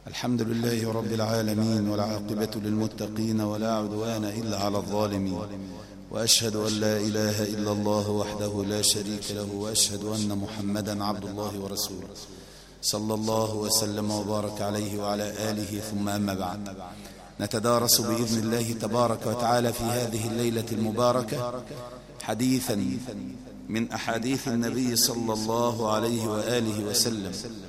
الحمد لله رب العالمين، والعاقبة للمتقين، ولا عدوان إلا على الظالمين، وأشهد أن لا إله إلا الله وحده لا شريك له، وأشهد أن محمدا عبد الله ورسوله صلى الله وسلم وبارك عليه وعلى آله. ثم أما بعد، نتدارس بإذن الله تبارك وتعالى في هذه الليلة المباركة حديثا من أحاديث النبي صلى الله عليه وآله وسلم،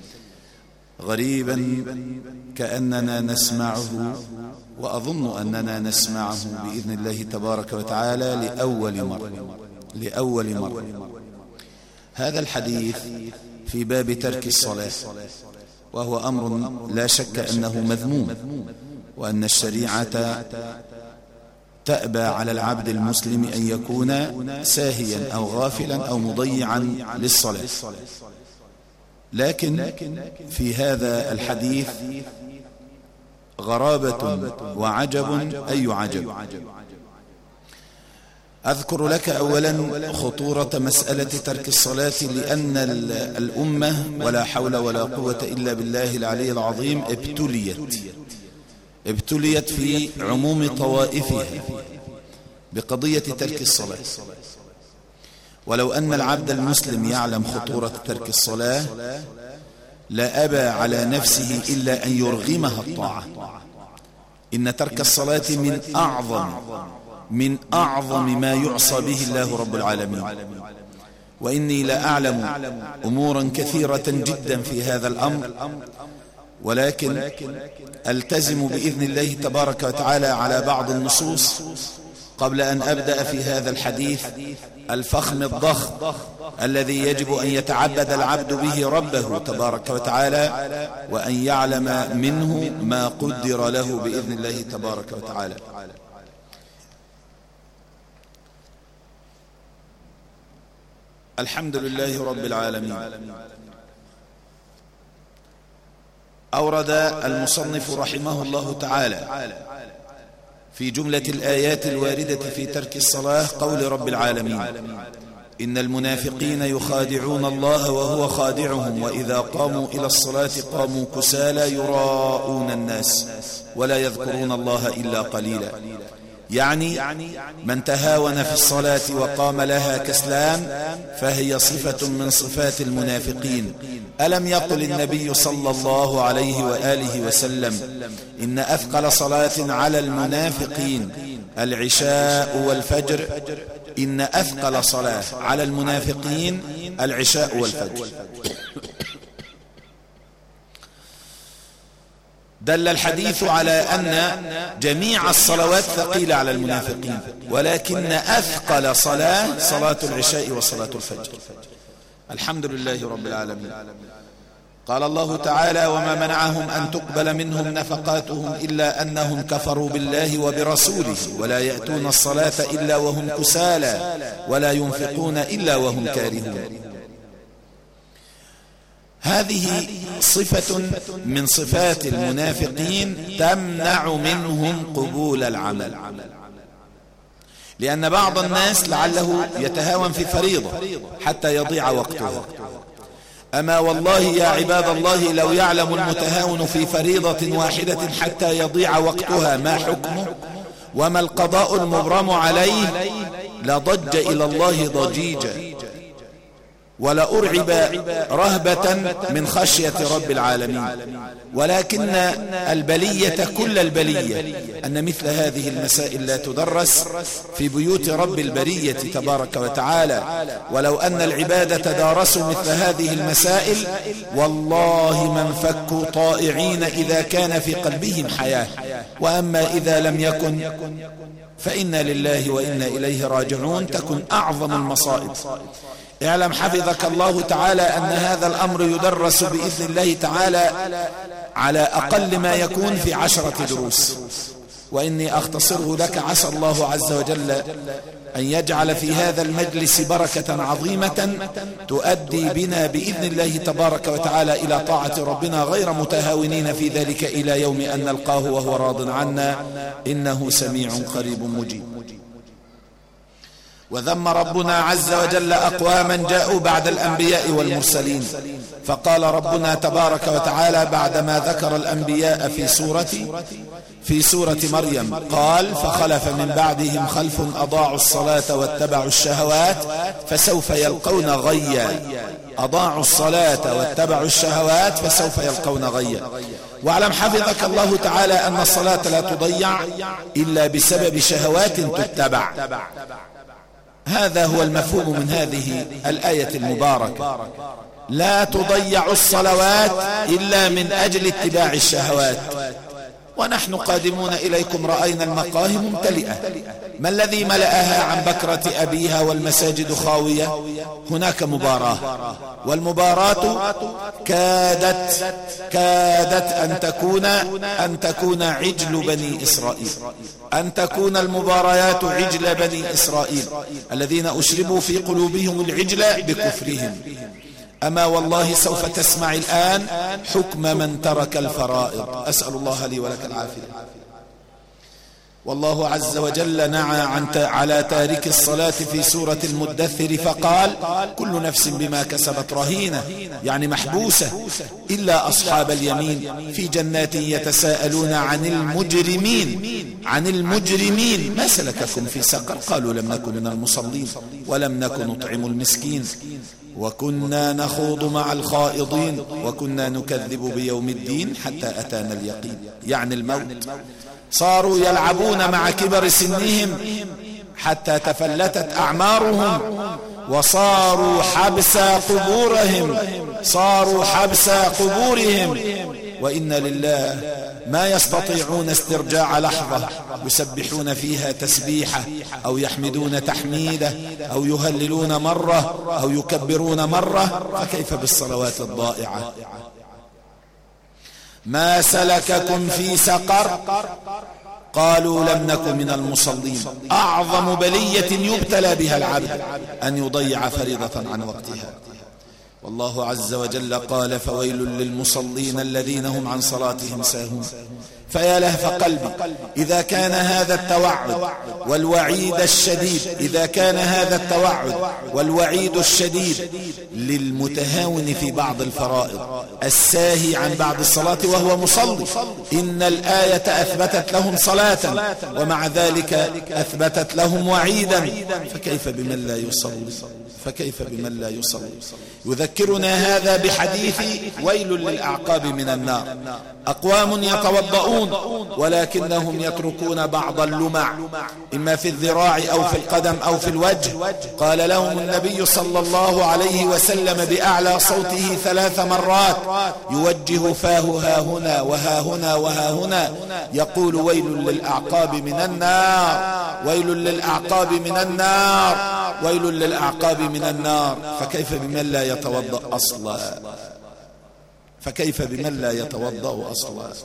غريبا كأننا نسمعه، وأظن أننا نسمعه بإذن الله تبارك وتعالى لأول مرة. هذا الحديث في باب ترك الصلاة، وهو أمر لا شك أنه مذموم، وأن الشريعة تأبى على العبد المسلم أن يكون ساهيا أو غافلا أو مضيعا للصلاة. لكن في هذا الحديث غرابة وعجب، أي عجب. أذكر لك أولا خطورة مسألة ترك الصلاة، لأن الأمة ولا حول ولا قوة إلا بالله العلي العظيم ابتليت في عموم طوائفها بقضية ترك الصلاة. ولو أن العبد المسلم يعلم خطورة ترك الصلاة لا أبى على نفسه إلا أن يرغمها الطاعة. إن ترك الصلاة من أعظم ما يعصى به الله رب العالمين. وإني لا أعلم أمورا كثيرة جدا في هذا الأمر، ولكن ألتزم بإذن الله تبارك وتعالى على بعض النصوص قبل أن أبدأ في هذا الحديث الفخم الضخم الذي يجب أن يتعبد العبد به ربه تبارك وتعالى، وأن يعلم منه ما قدر له بإذن الله تبارك وتعالى. الحمد لله رب العالمين. أورد المصنف رحمه الله تعالى في جملة الآيات الواردة في ترك الصلاة قول رب العالمين: إن المنافقين يخادعون الله وهو خادعهم، وإذا قاموا إلى الصلاة قاموا كسالى يراءون الناس ولا يذكرون الله إلا قليلا. يعني من تهاون في الصلاة وقام لها كسلان فهي صفة من صفات المنافقين. ألم يقل النبي صلى الله عليه وآله وسلم: إن أثقل صلاة على المنافقين العشاء والفجر. إن أثقل صلاة على المنافقين العشاء والفجر. دل الحديث على أن جميع الصلوات ثقيلة على المنافقين، ولكن أثقل صلاة العشاء وصلاة الفجر. الحمد لله رب العالمين. قال الله تعالى: وما منعهم أن تقبل منهم نفقاتهم إلا أنهم كفروا بالله وبرسوله ولا يأتون الصلاة إلا وهم كسالى ولا ينفقون إلا وهم كارهون. هذه صفة من صفات المنافقين تمنع منهم قبول العمل، لأن بعض الناس لعله يتهاون في فريضة حتى يضيع وقتها. أما والله يا عباد الله، لو يعلم المتهاون في فريضة واحدة حتى يضيع وقتها ما حكمه وما القضاء المبرم عليه لضج إلى الله ضجيجا، ولأرعب رهبة من خشية رب العالمين. ولكن البلية كل البلية أن مثل هذه المسائل لا تدرس في بيوت رب البرية تبارك وتعالى. ولو أن العباد تدارسوا مثل هذه المسائل والله من فكوا طائعين إذا كان في قلبهم حياة، وأما إذا لم يكن فإنا لله وإنا إليه راجعون تكن أعظم المصائب. اعلم حفظك الله تعالى أن هذا الأمر يدرس بإذن الله تعالى على أقل ما يكون في 10 دروس، وإني أختصره لك. عسى الله عز وجل أن يجعل في هذا المجلس بركة عظيمة تؤدي بنا بإذن الله تبارك وتعالى إلى طاعة ربنا غير متهاونين في ذلك إلى يوم أن نلقاه وهو راض عنا، إنه سميع قريب مجيب. وذم ربنا عز وجل أقواما جاءوا بعد الأنبياء والمرسلين، فقال ربنا تبارك وتعالى بعدما ذكر الأنبياء في سورة مريم، قال فخلف من بعدهم خلف أضاعوا الصلاة واتبعوا الشهوات فسوف يلقون غيا. أضاعوا الصلاة واتبعوا الشهوات فسوف يلقون غيا. واعلم حفظك الله تعالى أن الصلاة لا تضيع إلا بسبب شهوات تتبع. هذا هو المفهوم من هذه الآية المباركة، لا تضيع الصلوات إلا من أجل اتباع الشهوات. ونحن قادمون إليكم رأينا المقاهي ممتلئة، ما الذي ملأها عن بكرة أبيها والمساجد خاوية؟ هناك مباراة، والمباراة كادت أن تكون عجل بني إسرائيل، أن تكون المباريات عجل بني إسرائيل الذين أشربوا في قلوبهم العجل بكفرهم. أما والله سوف تسمع الآن حكم من ترك الفرائض. أسأل الله لي ولك العافية. والله عز وجل نعى على تارك الصلاة في سورة المدثر فقال كل نفس بما كسبت رهينة، يعني محبوسة، إلا أصحاب اليمين في جنات يتساءلون عن المجرمين ما سلككم في سقر؟ قالوا لم نكن من المصلين ولم نكن نطعم المسكين وكنا نخوض مع الخائضين وكنا نكذب بيوم الدين حتى أتانا اليقين، يعني الموت. صاروا يلعبون مع كبر سنهم حتى تفلتت أعمارهم، وصاروا حبس قبورهم، وإن لله ما يستطيعون استرجاع لحظة يسبحون فيها تسبيحة أو يحمدون تحميدة أو يهللون مرة أو يكبرون مرة، فكيف بالصلوات الضائعة؟ ما سلككم في سقر؟ قالوا لم نكن من المصلين. أعظم بلية يبتلى بها العبد أن يضيع فريضة عن وقتها. والله عز وجل قال فويل للمصلين الذين هم عن صلاتهم ساهون. فيا لهف قلبي إذا كان هذا التوعد والوعيد الشديد للمتهاون في بعض الفرائض الساهي عن بعض الصلاة وهو مصلي. إن الآية أثبتت لهم صلاة ومع ذلك أثبتت لهم وعيدا، فكيف بمن لا يصلي؟ يذكرنا هذا بحديث ويل للأعقاب من النار. أقوام يتوضؤون ولكنهم يتركون بعض اللمع إما في الذراع أو في القدم أو في الوجه. قال لهم النبي صلى الله عليه وسلم بأعلى صوته 3 مرات يوجه فاه ها هنا وها هنا وها هنا يقول ويل للأعقاب من النار، ويل للأعقاب من النار، ويل للأعقاب من النار. فكيف بمن لا يتوضأ أصلا؟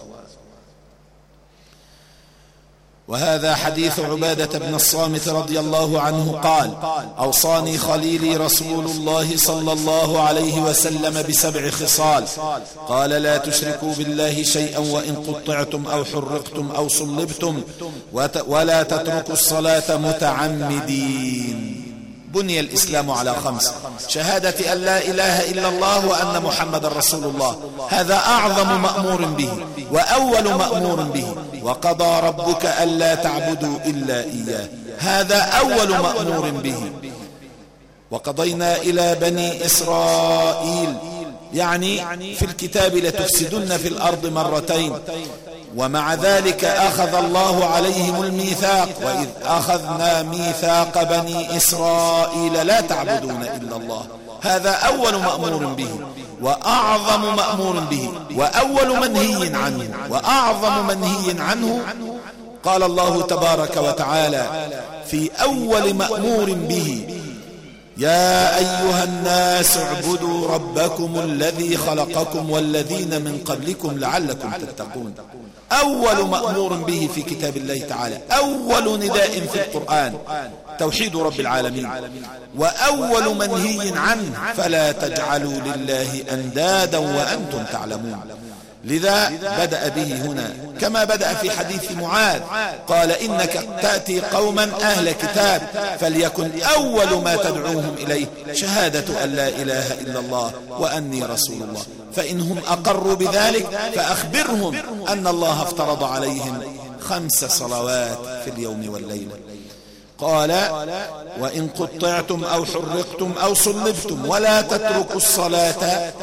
وهذا حديث عبادة بن الصامت رضي الله عنه قال أوصاني خليلي رسول الله صلى الله عليه وسلم ب7 خصال. قال لا تشركوا بالله شيئا وإن قطعتم أو حرقتم أو صلبتم ولا تتركوا الصلاة متعمدين. بني الإسلام على 5: شهادة أن لا إله إلا الله وأن محمد رسول الله، هذا أعظم مأمور به وأول مأمور به. وقضى ربك ألا تعبدوا إلا إياه، هذا أول مأمور به. وقضينا إلى بني إسرائيل، يعني في الكتاب لتفسدن في الأرض 2 ومع ذلك أخذ الله عليهم الميثاق وإذ أخذنا ميثاق بني إسرائيل لا تعبدون إلا الله. هذا أول مأمور به وأعظم مأمور به وأول منهي عنه وأعظم منهي عنه. قال الله تبارك وتعالى في أول مأمور به يا أيها الناس اعبدوا ربكم الذي خلقكم والذين من قبلكم لعلكم تتقون. أول مأمور به في كتاب الله تعالى، أول نداء في القرآن توحيد رب العالمين، وأول منهي عنه فلا تجعلوا لله أندادا وأنتم تعلمون. لذا بدأ به هنا كما بدأ في حديث معاذ، قال إنك تأتي قوما أهل كتاب فليكن أول ما تدعوهم إليه شهادة أن لا إله إلا الله وأني رسول الله، فإنهم أقروا بذلك فأخبرهم أن الله افترض عليهم 5 صلوات في اليوم والليلة. قال وإن قطعتم أو حرقتم أو صلبتم ولا تتركوا الصلاة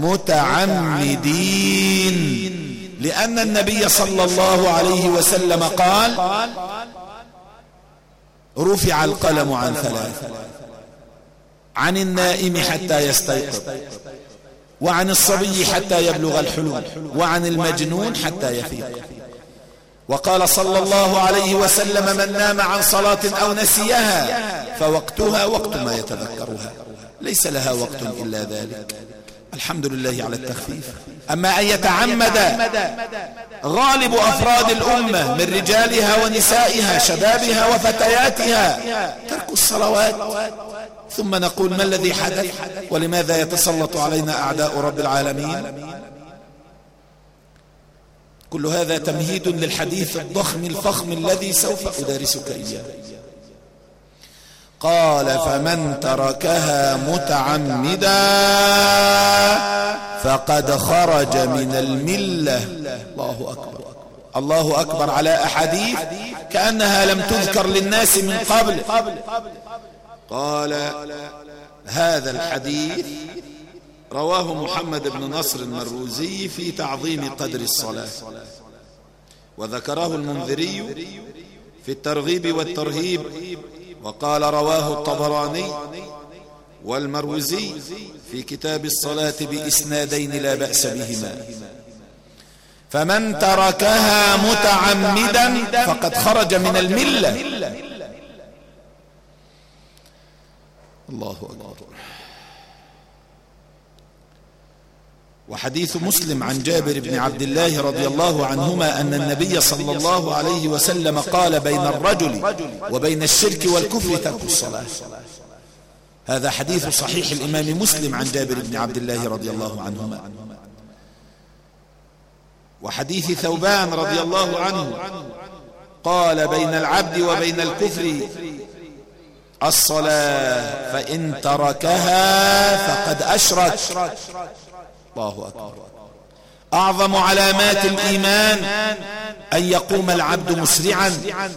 متعمدين، لأن النبي صلى الله عليه وسلم قال رفع القلم عن 3: عن النائم حتى يستيقظ، وعن الصبي حتى يبلغ الحلم، وعن المجنون حتى يفيق. وقال صلى الله عليه وسلم من نام عن صلاة أو نسيها فوقتها وقت ما يتذكرها، ليس لها وقت إلا ذلك. الحمد لله على التخفيف. أما أن يتعمد غالب أفراد الأمة من رجالها ونسائها شبابها وفتياتها ترك الصلوات، ثم نقول ما الذي حدث ولماذا يتسلط علينا أعداء رب العالمين؟ كل هذا تمهيد للحديث الضخم الفخم الذي سوف أدارسك إياه. قال فمن تركها متعمدا فقد خرج من الملة. الله أكبر، الله أكبر على أحاديث كأنها لم تذكر للناس من قبل. قال هذا الحديث رواه محمد بن نصر المروزي في تعظيم قدر الصلاة، وذكره المنذري في الترغيب والترهيب، وقال رواه الطبراني والمروزي في كتاب الصلاة بإسنادين لا بأس بهما. فمن تركها متعمدا فقد خرج من الملة. الله أكبر. وحديث مسلم عن جابر بن عبد الله رضي الله عنهما أن النبي صلى الله عليه وسلم قال بين الرجل وبين الشرك والكفر ترك الصلاة. هذا حديث صحيح الإمام مسلم عن جابر بن عبد الله رضي الله عنهما. وحديث ثوبان رضي الله عنه قال بين العبد وبين الكفر الصلاة فإن تركها فقد أشرك. الله أكبر. أعظم علامات الإيمان أن يقوم العبد مسرعا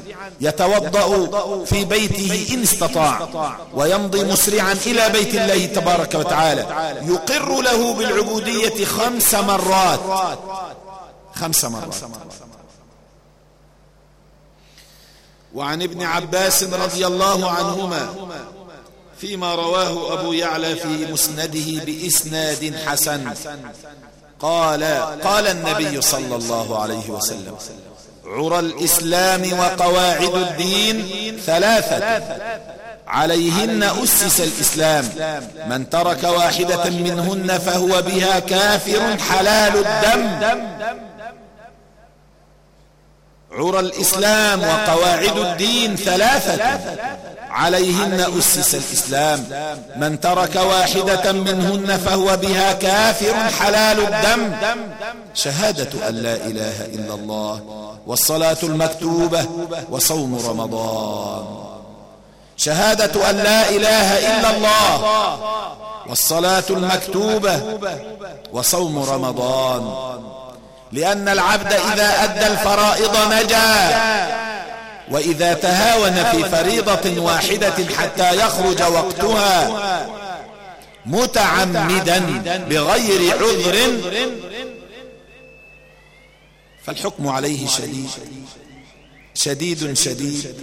يتوضأ في بيته إن استطاع، ويمضي مسرعا إلى بيت الله تبارك وتعالى، يقر له بالعبودية 5 مرات. 5 مرات. وعن ابن عباس رضي الله عنهما فيما رواه أبو يعلى في مسنده بإسناد حسن قال النبي صلى الله عليه وسلم عرى الإسلام وقواعد الدين 3 عليهن أسس الإسلام، من ترك واحدة منهن فهو بها كافر حلال الدم. عرى الإسلام وقواعد الدين 3 عليهن أسس الإسلام، من ترك واحدة منهن فهو بها كافر حلال الدم. شهادة أن لا إله إلا الله، والصلاة المكتوبة، وصوم رمضان. شهادة أن لا إله إلا الله، والصلاة المكتوبة، وصوم رمضان. لأن العبد إذا أدى الفرائض نجا، وإذا تهاون في فريضة واحدة حتى يخرج وقتها متعمدا بغير عذر فالحكم عليه شديد.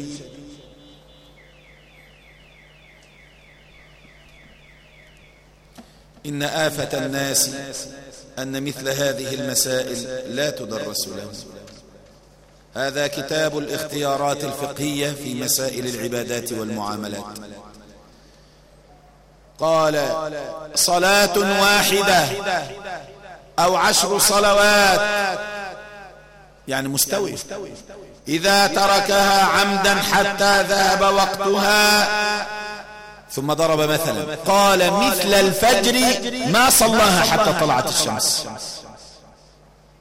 إن آفة الناس أن مثل هذه المسائل لا تدرس لهم. هذا كتاب الاختيارات الفقهية في مسائل العبادات والمعاملات. قال صلاة واحدة أو 10 صلوات، يعني مستوي، إذا تركها عمدا حتى ذهب وقتها. ثم ضرب مثلا قال مثل الفجر ما صلاها حتى طلعت الشمس.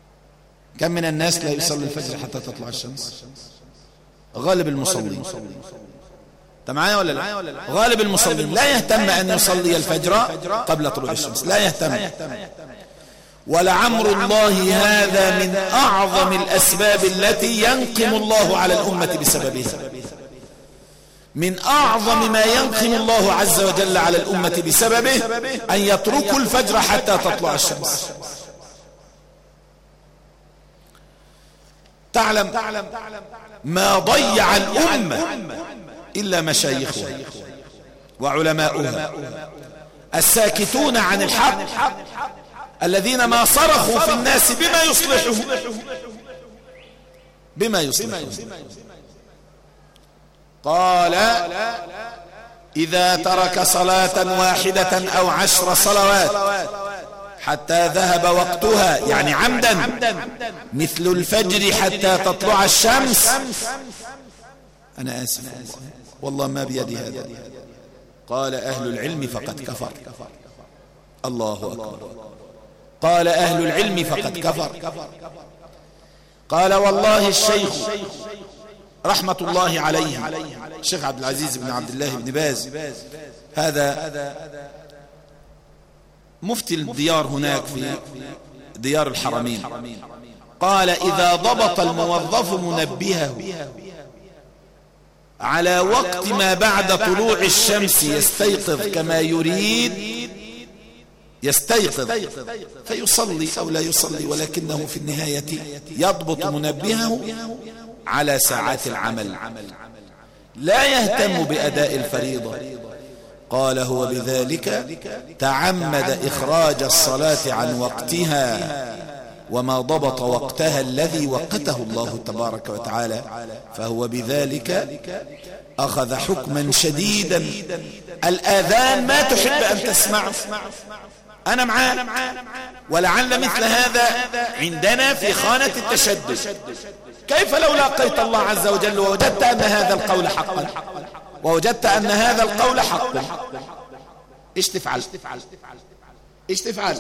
كم من الناس لا يصلي الفجر حتى تطلع الشمس؟ غالب المصلين. انت معايا ولا لا؟ غالب المصلين لا يهتم ان يصلي الفجر قبل طلوع الشمس، لا يهتم. ولعمر الله هذا من اعظم الاسباب التي ينقم الله على الامة بسببها. من اعظم ما ينقم الله عز وجل على الامة بسببه ان يتركوا الفجر حتى تطلع الشمس. تعلم ما ضيع الامة الا مشايخها وعلماؤها الساكتون عن الحق، الذين ما صرخوا في الناس بما يصلحهم. قال: إذا ترك صلاة واحدة أو 10 صلوات حتى ذهب وقتها، يعني عمدا، مثل الفجر حتى تطلع الشمس، أنا آسف والله ما بيدي هذا، قال أهل العلم فقد كفر. الله أكبر. قال أهل العلم فقد كفر. قال والله الشيخ رحمة الله عليه الشيخ عبد العزيز بن عبد الله بن باز، هذا مفتي الديار هناك في ديار الحرمين، قال: إذا ضبط الموظف منبهه على وقت ما بعد طلوع الشمس يستيقظ كما يريد، يستيقظ فيصلي أو لا يصلي، ولكنه في النهاية يضبط منبهه على ساعات العمل، لا يهتم بأداء الفريضة. قال: هو بذلك تعمد إخراج الصلاة عن وقتها، وما ضبط وقتها الذي وقته الله تبارك وتعالى، فهو بذلك أخذ حكما شديدا. الآذان ما تحب أن تسمع، أنا معاك، ولعل مثل هذا عندنا في خانة التشدد. كيف لو لاقيت الله عز وجل ووجدت أن هذا القول حقا، ووجدت أن هذا القول حقا، إيش تفعل؟ إيش تفعل؟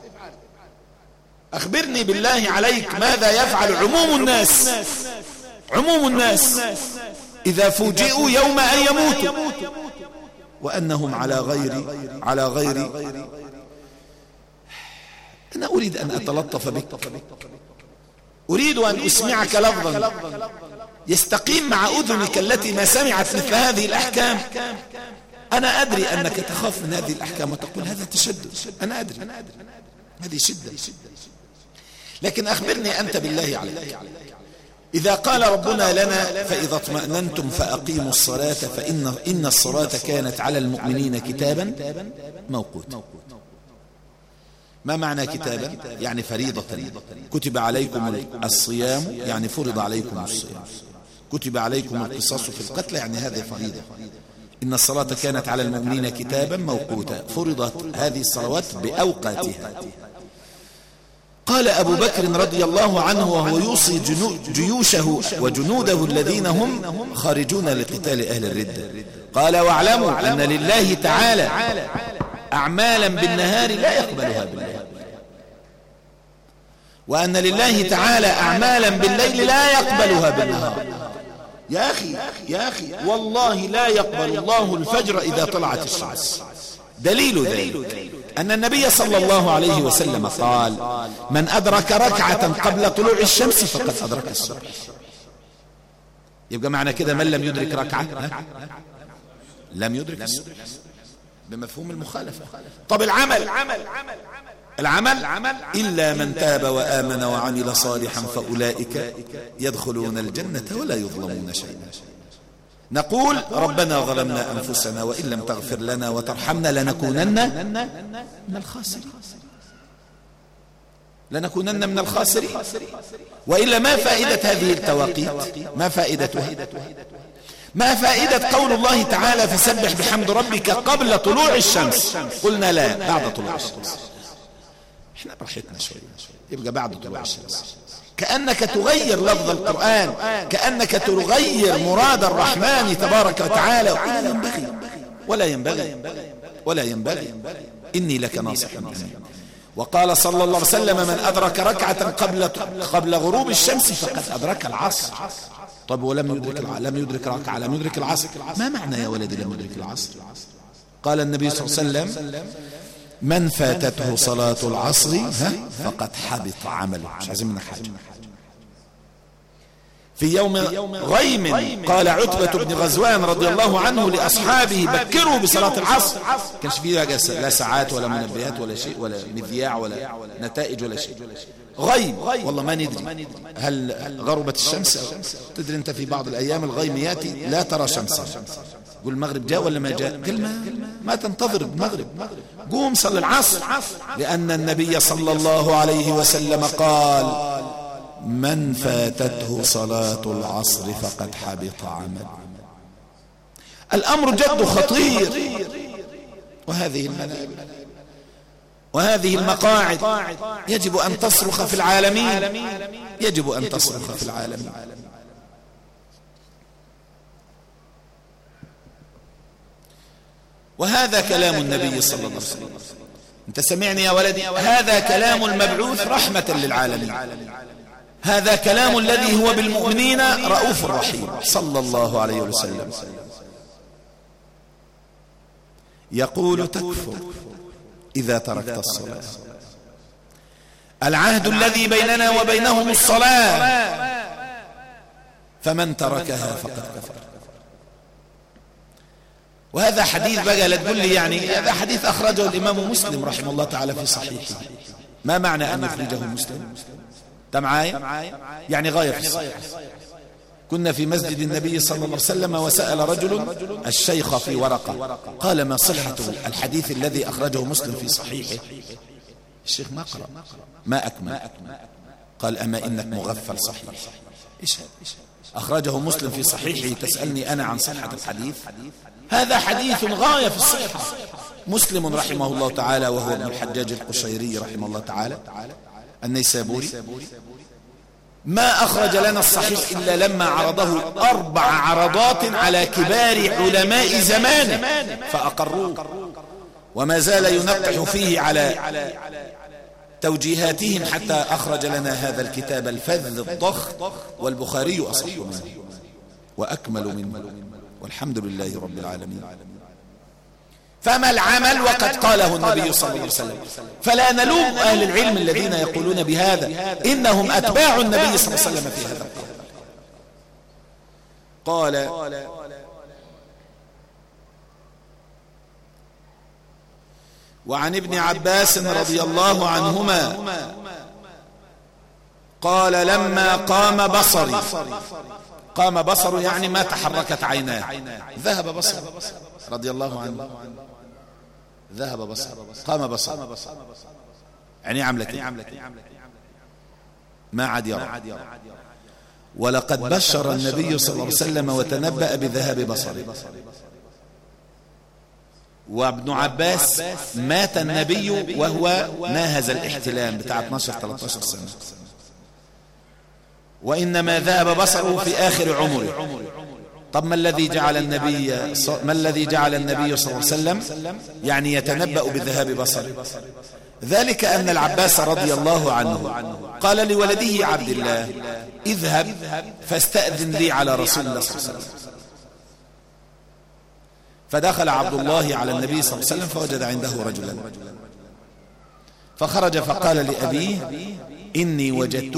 أخبرني بالله عليك ماذا يفعل عموم الناس، عموم الناس إذا فوجئوا يوم أن يموتوا وأنهم على غير. أنا أريد أن أتلطف بك، أريد أن أسمعك لفظا يستقيم مع أذنك التي ما سمعت مثل هذه الأحكام. أنا أدري أنك تخاف من هذه الأحكام وتقول هذا تشدد، أنا أدري هذه شدة، لكن أخبرني أنت بالله عليك، إذا قال ربنا لنا: فإذا اطمأننتم فأقيموا الصلاة فإن الصلاة كانت على المؤمنين كتابا موقوتا. ما معنى كتابا؟ يعني فريضة. كتب عليكم الصيام يعني فرض عليكم الصيام، كتب عليكم القصاص في القتل يعني هذه فريضة. إن الصلاة كانت على المؤمنين كتابا موقوتا، فرضت هذه الصلوات بأوقاتها. قال أبو بكر رضي الله عنه وهو يوصي جيوشه وجنوده الذين هم خارجون لقتال أهل الردة، قال: واعلموا أن لله تعالى أعمالا بالنهار لا يقبلها بالليل، وأن لله تعالى أعمالا بالليل لا يقبلها بالنهار. يا أخي والله لا يقبل الله الفجر إذا طلعت الشمس. دليل ذلك أن النبي صلى الله عليه وسلم قال: من أدرك ركعة قبل طلوع الشمس فقد أدرك الصبح. يبقى معنى كده من لم يدرك ركعة لم يدرك الصبح بمفهوم المخالفة. طب العمل إلا من تاب وآمن وعمل صالحا فأولئك يدخلون الجنة ولا يظلمون شيئا. نقول: ربنا ظلمنا أنفسنا وإن لم تغفر لنا وترحمنا لنكونن من الخاسرين، لنكونن من الخاسرين. وإلا ما فائدة هذه التواقيت؟ ما فائدتها؟ ما فائدة قول الله تعالى: فسبح بحمد ربك قبل طلوع الشمس؟ قلنا لا، بعد طلوع الشمس. احنا براحتنا شوية، يبقى بعد طلوع الشمس. كأنك تغير لفظ القرآن، كأنك تغير مراد الرحمن تبارك وتعالى. ولا ينبغي إني لك ناصح أمين. وقال صلى الله عليه وسلم من أدرك ركعة قبل غروب الشمس فقد أدرك العصر. طب ولم يدرك ركعة، لم يدرك العصر، ما معنى يا ولدي لم يدرك العصر؟ قال النبي صلى الله عليه وسلم من فاتته صلاة العصر فقد حبط عمله. مش عايزين منك حاجة. في يوم غيم قال عتبة بن غزوان رضي الله عنه لأصحابه بكروا بصلاة العصر. كانش فيها لا ساعات ولا منبهات ولا شيء ولا مذياع ولا نتائج ولا شيء. غيم والله ما ندري هل غربت الشمس أو تدري انت في بعض الأيام الغيم يأتي لا ترى شمسا، قل المغرب جاء ولا ما جاء؟ قل ما تنتظر المغرب، قوم صلي العصر، لأن النبي صلى الله عليه وسلم قال من فاتته صلاة العصر فقد حبط عمل. الأمر جد خطير. وهذه المقاعد يجب أن تصرخ في العالمين، يجب أن تصرخ في العالمين. وهذا كلام النبي صلى الله عليه وسلم. انت سمعني يا ولدي، هذا كلام المبعوث رحمة للعالمين، هذا كلام الذي هو بالمؤمنين رؤوف رحيم صلى الله عليه وسلم. يقول تكفر إذا تركت الصلاة. العهد الذي بيننا وبينهم الصلاة، فمن تركها فقد كفر. وهذا حديث بقى لا تقول لي يعني هذا حديث أخرجه الإمام مسلم رحمه الله تعالى في صحيحه. ما معنى أن يخرجه مسلم؟ معايا يعني غاية في الصحيح. كنا في مسجد النبي صلى الله عليه وسلم وسأل رجل الشيخ في ورقة قال ما صحة الحديث الذي أخرجه مسلم في صحيحه؟ الشيخ ما قرأ ما أكمل، قال أما إنك مغفل صحيح. إيش أخرجه مسلم في صحيحه تسألني أنا عن صحة الحديث؟ هذا حديث غاية في الصحة. مسلم رحمه الله تعالى وهو ابن الحجاج القشيري رحمه الله تعالى النيسابوري ما أخرج لنا الصحيح إلا لما عرضه 4 عرضات على كبار علماء زمانه فأقروه، وما زال ينقح فيه على توجيهاتهم حتى أخرج لنا هذا الكتاب الفذ الضخم، والبخاري أصح منه وأكمل منه، والحمد لله رب العالمين. فما العمل وقد قاله النبي صلى الله عليه وسلم؟ فلا نلوم أهل العلم الذين يقولون بهذا، إنهم أتباع النبي صلى الله عليه وسلم في هذا قال وعن ابن عباس رضي الله عنهما قال لما قام بصري، قام بصره يعني ما تحركت عيناه، ذهب بصره رضي الله عنه، ذهب بصره، قام بصره يعني عملت ما عاد يرى. ولقد بشر النبي صلى الله عليه وسلم وتنبأ بذهاب بصره. وابن عباس مات النبي وهو ناهز الاحتلام بتاع 12-13 سنة، وإنما ذهب بصره في آخر عمره. طب ما الذي جعل النبي صلى الله عليه وسلم يعني يتنبأ بذهاب بصره؟ ذلك أن العباس رضي الله عنه قال لولده عبد الله اذهب فاستأذن لي على رسول الله صلى الله عليه وسلم. فدخل عبد الله على النبي صلى الله عليه وسلم فوجد عنده رجلا، فخرج فقال لأبيه إني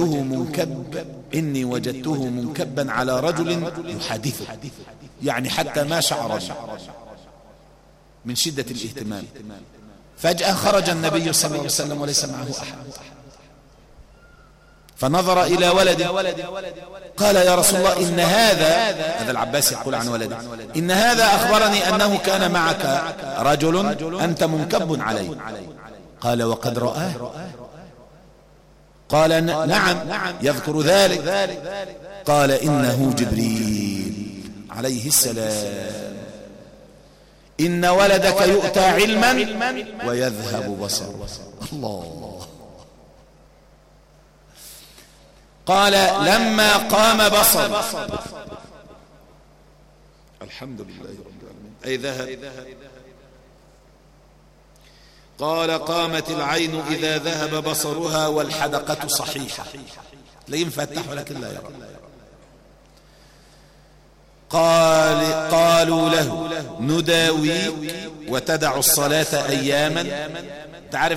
وجدته منكبا على رجل يحادثه، يعني حتى ما شعر من شدة الاهتمام. فجأة خرج النبي صلى الله عليه وسلم وليس معه أحد، فنظر إلى ولده قال يا رسول الله إن هذا العباس يقول عن ولده إن هذا أخبرني أنه كان معك رجل أنت منكب عليه. قال وقد رآه؟ قال نعم يذكر ذلك. قال إنه جبريل عليه السلام، إن ولدك يؤتى علما ويذهب بصره. الله. قال لما قام بصر، الحمد لله رب العالمين، أي ذهب. قال قامت العين إذا ذهب بصرها والحدقة صحيحة، لا ينفتح ولكن لا يرى. قالوا له نداويك وتدع الصلاة أياما. تعرف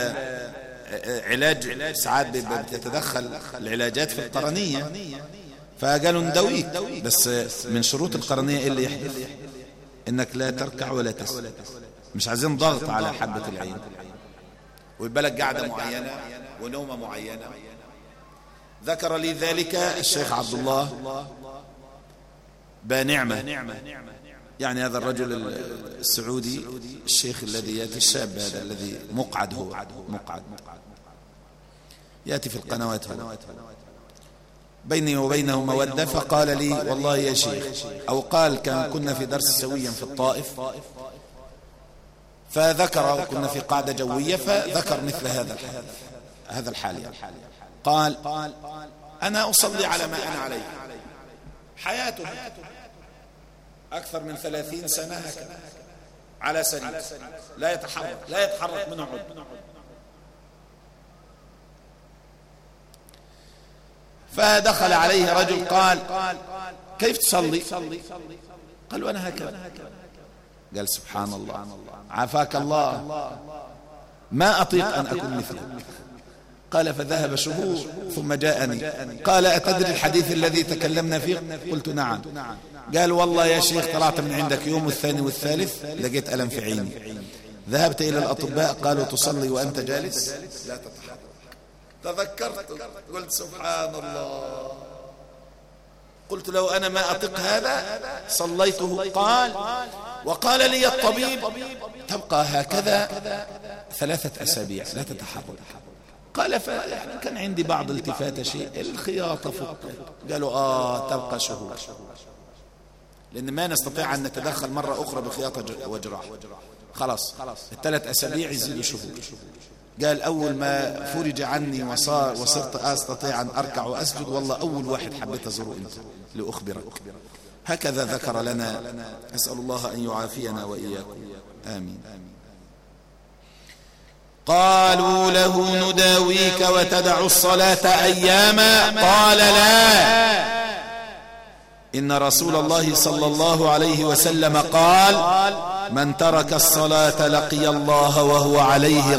العلاج ساعات بتتدخل العلاجات في القرنية، فقالوا نداويك، بس من شروط القرنية إيه اللي يحدث؟ إنك لا تركع ولا تسجد، مش عايزين ضغط على حبة العين، ويبقى لك قاعدة معينة ونومة معينة. ذكر لي ذلك الشيخ عبد الله بانعمة، يعني هذا الرجل السعودي الشيخ الذي يأتي، الشاب هذا الذي مقعد، هو مقعد يأتي في القنوات، هو بيني وبينه مودة. فقال لي والله يا شيخ، أو قال كنا في درس سويا في الطائف، فذكر كنا في قاعدة جوية، فذكر مثل هذا الحال يعني. قال أنا أصلي على ما أنا عليه، حياته أكثر من 30 سنة هكذا على سرير، لا يتحرك من عضو. فدخل عليه رجل قال كيف تصلي؟ قال وأنا هكذا. قال سبحان الله، عافاك الله، ما أطيق أن أكون مثله. قال فذهب شهور ثم جاءني قال أتدري الحديث الذي تكلمنا فيه؟ قلت نعم. قال والله يا شيخ طلعت من عندك يوم الثاني والثالث لقيت ألم في عيني، ذهبت إلى الأطباء قالوا تصلي وأنت جالس لا تتحرك. تذكرت قلت سبحان الله، قلت لو أنا ما أطيق هذا صليته. قال وقال لي الطبيب تبقى هكذا 3 أسابيع لا تتحرك. قال فكان عندي بعض التفات شيء، الخياطة فقط. قالوا تبقى شهور، لأن ما نستطيع أن نتدخل مرة أخرى بخياطة وجراح، خلاص 3 أسابيع يزيدوا شهور. قال أول ما فرج عني وصرت أستطيع أن أركع وأسجد، والله أول واحد حبيت أزوره أنت لأخبرك. هكذا ذكر لنا، أسأل الله أن يعافينا وإياكم، آمين. قالوا له نداويك وتدع الصلاة أياما. قال لا، إن رسول الله صلى الله عليه وسلم قال من ترك الصلاة لقي الله وهو عليه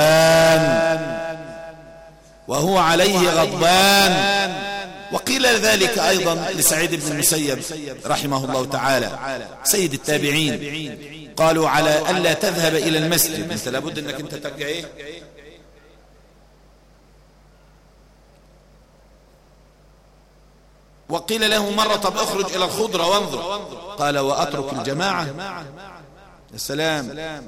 غضبان. وقيل ذلك أيضا لسعيد بن المسيب رحمه الله تعالى سيد التابعين، قالوا على ألا تذهب إلى المسجد، أنت لابد أنك أنت ترجع وقيل له مرة طب اخرج إلى الخضرة وانظر، قال وأترك الجماعة. السلام.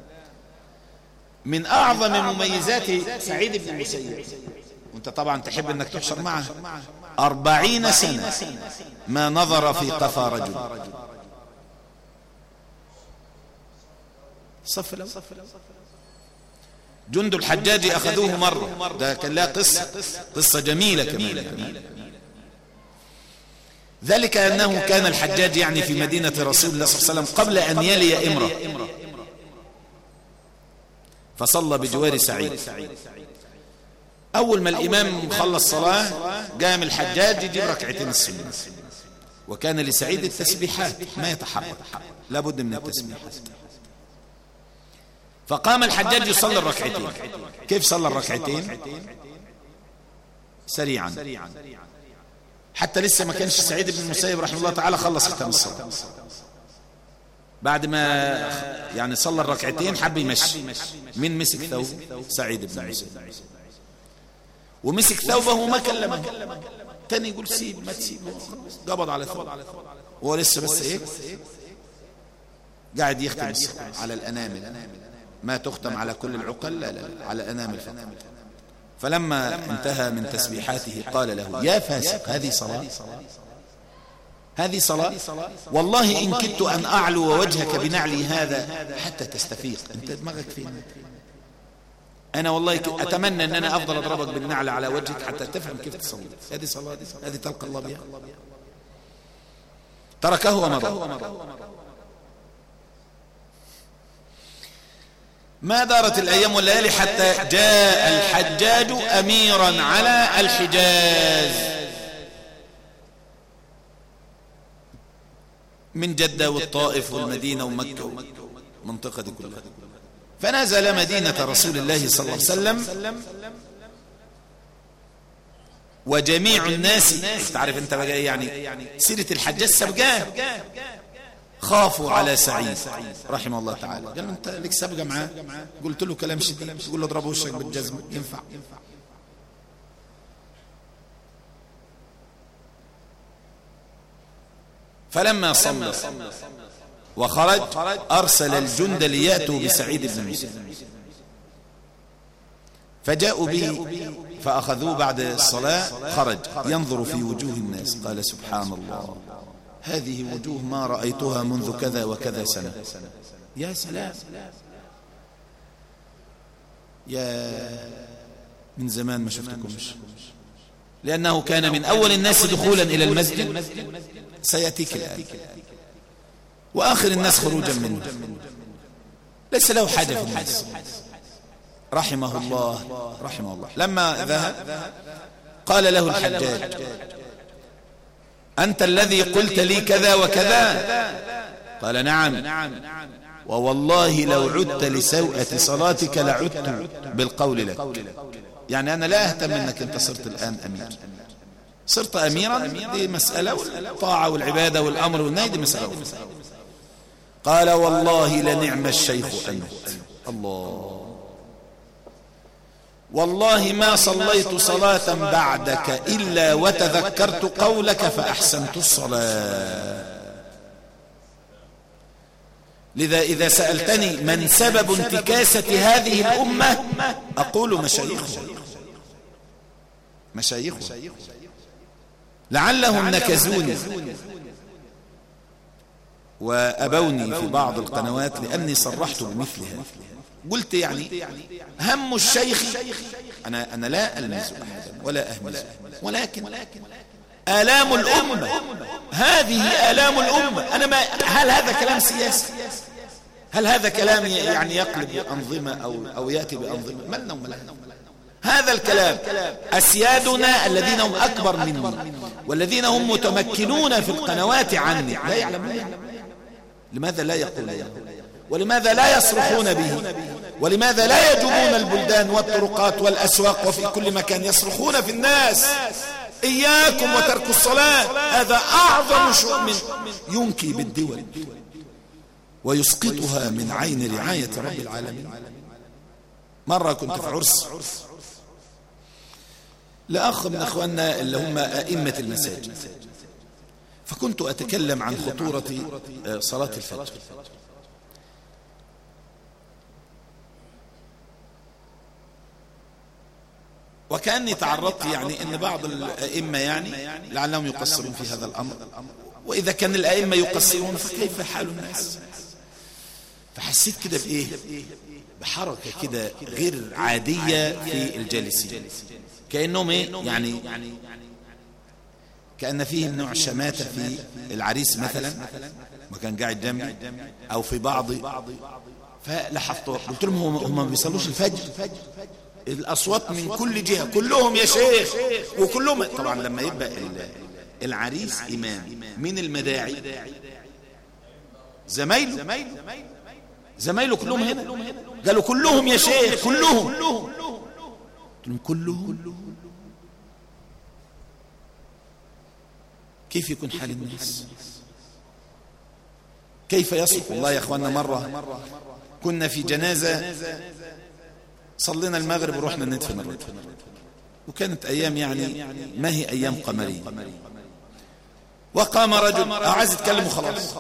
من أعظم مميزات سعيد بن المسيب، وانت طبعا تحب أنك تحشر معه، 40 سنة ما نظر في قفا رجل. صف الأول. جند الحجاج أخذوه مرة، ده كان لا قصة جميلة كمان. ذلك أنه كان الحجاج يعني في مدينة رسول الله صلى الله عليه وسلم قبل أن يلي إمرة، فصلى بجوار سعيد. أول ما الإمام خلص صلاة قام الحجاج يجيب 2 ركعتين السنة، وكان لسعيد التسبيحات ما يتحرك، لابد من التسبيحات. فقام الحجاج يصلي 2 ركعتين. كيف صلى 2 ركعتين؟ سريعا، حتى لسه ما كانش سعيد بن المسيب رحمه الله تعالى خلص ختام الصلاة. بعد ما يعني صلى 2 ركعتين حب يمشي، من مسك ثوب؟ سعيد بن المسيب، ومسك ثوبه وما كلمه. تاني يقول سيب، ما تسيب، قبض على ثوبه وهو لسه بس قاعد يختم على الأنامل، ما تختم على كل العقل، لا على الأنامل فقط. فلما انتهى من تسبيحاته قال له يا فاسق، هذه صلاة؟ والله إن كدت أن أعلو وجهك بنعلي هذا حتى تستفيق. أنت دماغك فين؟ أنا والله أتمنى أن أنا أفضل أضربك بالنعل على وجهك حتى تفهم كيف تصلي. هذه صلاة؟ هذه تلقى الله بها؟ تركه ومضى. ما دارت الأيام والليالي حتى جاء الحجاج أميرا على الحجاز من جدة والطائف والمدينة ومكة منطقة دي كلها، فنزل مدينة رسول الله صلى الله عليه وسلم وجميع الناس، تعرف انت بقى يعني سيرة الحجاج سبقان، خافوا على سعيد رحمه الله تعالى. قال له انت لك سبقة معاه؟ قلت له كلام شديد، تقول له اضربه وشك بالجزم ينفع؟ فلما صلى وخرج أرسل الجند ليأتوا بسعيد بن مسيب، فجاءوا به فأخذوه بعد الصلاة. خرج ينظر في وجوه الناس، قال سبحان الله، هذه وجوه ما رأيتها منذ كذا وكذا سنة. يا سلام، يا من زمان ما شفتكمش، لأنه كان من أول الناس دخولا إلى المسجد، سيأتيك الآن، وآخر الناس خروجا منه، ليس له حاجة في الناس. رحمه الله رحمه الله. لما ذهب قال له الحجاج أنت الذي قلت لي كذا وكذا؟ قال نعم، ووالله لو عدت لسوءة صلاتك لعدت بالقول لك. يعني أنا لا أهتم أنك أنت صرت الآن أمير، صرت أميرا، دي مسألة، والطاعة والعبادة والأمر والنهي دي مسألة. قال والله لنعم الشيخ أنت، الله، والله ما صليت صلاة بعدك إلا وتذكرت قولك فأحسنت الصلاة. لذا إذا سألتني من سبب انتكاسة هذه الأمة أقول مشايخ لعلهم نكزوني وأبوني في بعض القنوات لأني صرحت بمثلها. قلت يعني هم الشيخ، أنا لا ألمز أحدا ولا أهمز، ولكن آلام الأمة، هذه آلام الأمة. هل هذا كلام سياسي؟ هل هذا كلام يعني يقلب أنظمة أو يأتي بأنظمة؟ ملنا وملنا. هذا الكلام أسيادنا الذين هم أكبر مني والذين هم متمكنون في القنوات عني لا يعلمون. لماذا لا يقولون؟ ولماذا لا يصرخون به؟ ولماذا لا يجوبون البلدان والطرقات والأسواق وفي كل مكان يصرخون في الناس إياكم وترك الصلاة؟ هذا أعظم شؤم ينكي بالدول ويسقطها من عين رعاية رب العالمين. مرة كنت في عرس لأخ من أخواننا اللي هم أئمة المساجد، فكنت أتكلم عن خطورة صلاة الفجر. وكأني تعرضت يعني أن بعض الأئمة يعني لعلهم يقصرون في هذا الأمر، وإذا كان الأئمة يقصرون فكيف حال الناس؟ فحسيت كده بإيه؟ بحركة كده غير عادية في الجالسين، كأنهم يعني كأن فيه نوع شماتة في العريس مثلا وكان قاعد جنبي أو في بعض، فلاحظت قلت لهم هم ما بيصلوش الفجر؟ الأصوات من كل جهة، كلهم يا شيخ وكلهم. طبعا لما يبقى العريس إمام من المداعي زمايله كلهم هنا، قالوا كلهم يا شيخ كلهم. كلهم كيف يكون حال الناس؟ كيف يصف؟ والله يا اخوانا مرة كنا في جنازة، صلينا المغرب ورحنا ندفن الرجل، وكانت ايام يعني ما هي ايام قمرية. وقام رجل عايز يتكلم وخلاص.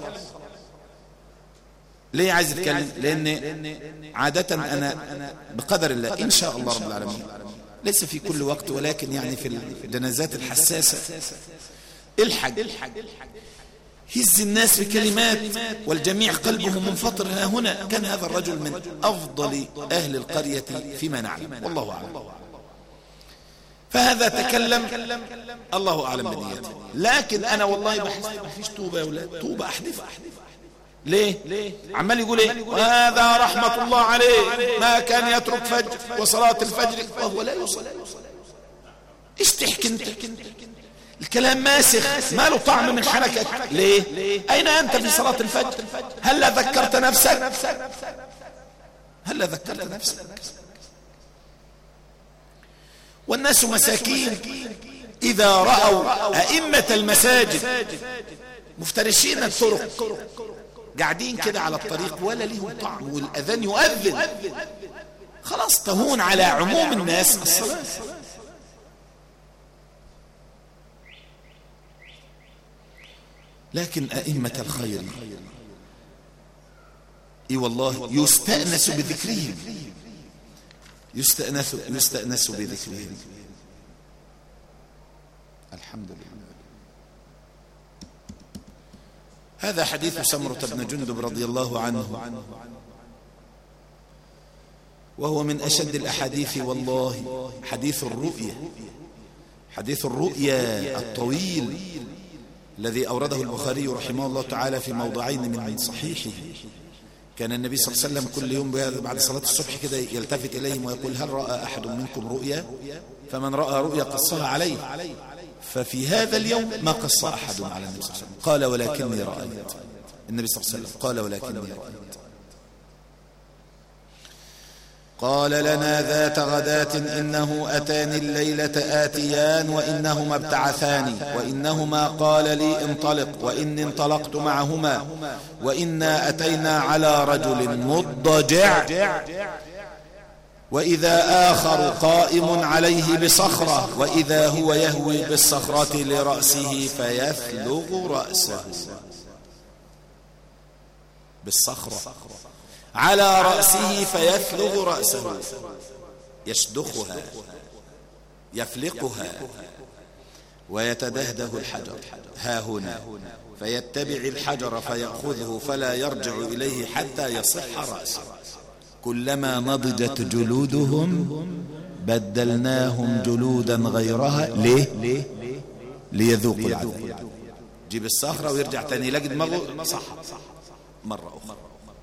ليه عايز يتكلم؟ لان عادة انا بقدر الله ان شاء الله رب العالمين ليس في كل وقت، ولكن يعني في الجنازات الحساسة الحق هز الناس بكلمات والجميع قلبه منفطر ها هنا. كان هذا الرجل من أفضل أهل القرية فيما نعلم والله أعلم. فهذا تكلم الله أعلم بنياته، لكن أنا والله بحس ما فيش توبة يا أولاد، توبة أحدث ليه؟ عمال يقول ايه؟ وهذا رحمة الله عليه ما كان يترك فجر وصلاة الفجر وهو لا يصلي. ايش تحكي انت؟ الكلام ماسخ ما له طعم من حنكك. ليه؟ اين انت في صلاة الفجر؟ هل ذكرت نفسك؟ هل ذكرت نفسك؟ والناس مساكين إذا رأوا أئمة المساجد مفترشين الطرق قاعدين كده على الطريق ولا لهم طعم، والأذان يؤذن، خلاص تهون على عموم الناس الصلاة. لكن أئمة الخير اي والله يستأنس بذكرهم، يستأنس بذكرهم. الحمد لله. هذا حديث سمرة بن جندب رضي الله عنه، وهو من أشد الأحاديث والله. حديث الرؤيا، حديث الرؤيا الطويل الذي أورده البخاري رحمه الله تعالى في موضعين من صحيحه. كان النبي صلى الله عليه وسلم كل يوم بعد صلاة الصبح كده يلتفت إليهم ويقول: هل رأى أحد منكم رؤيا؟ فمن رأى رؤيا قصها عليه. ففي هذا اليوم ما قص أحد على النبي صلى الله عليه وسلم، قال: ولكني رأيت. النبي صلى الله عليه وسلم قال: ولكني رأيت. قال لنا ذات غداة: إنه أتاني الليلة آتيان وإنهما ابتعثاني، وإنهما قال لي انطلق، وإني انطلقت معهما، وإنا أتينا على رجل مضجع، وإذا آخر قائم عليه بصخرة، وإذا هو يهوي بالصخرة لرأسه فيثلغ رأسه. بالصخرة على رأسه فيثلغ رأسه، يشدخها يفلقها، ويتدهده الحجر ها هنا، فيتبع الحجر فيأخذه فلا يرجع إليه حتى يصح رأسه. كلما نضجت جلودهم بدلناهم جلودا غيرها. ليه؟ ليذوقوا العذاب. جيب الصخرة ويرجع تاني يلاقي دماغه صح مرة أخرى.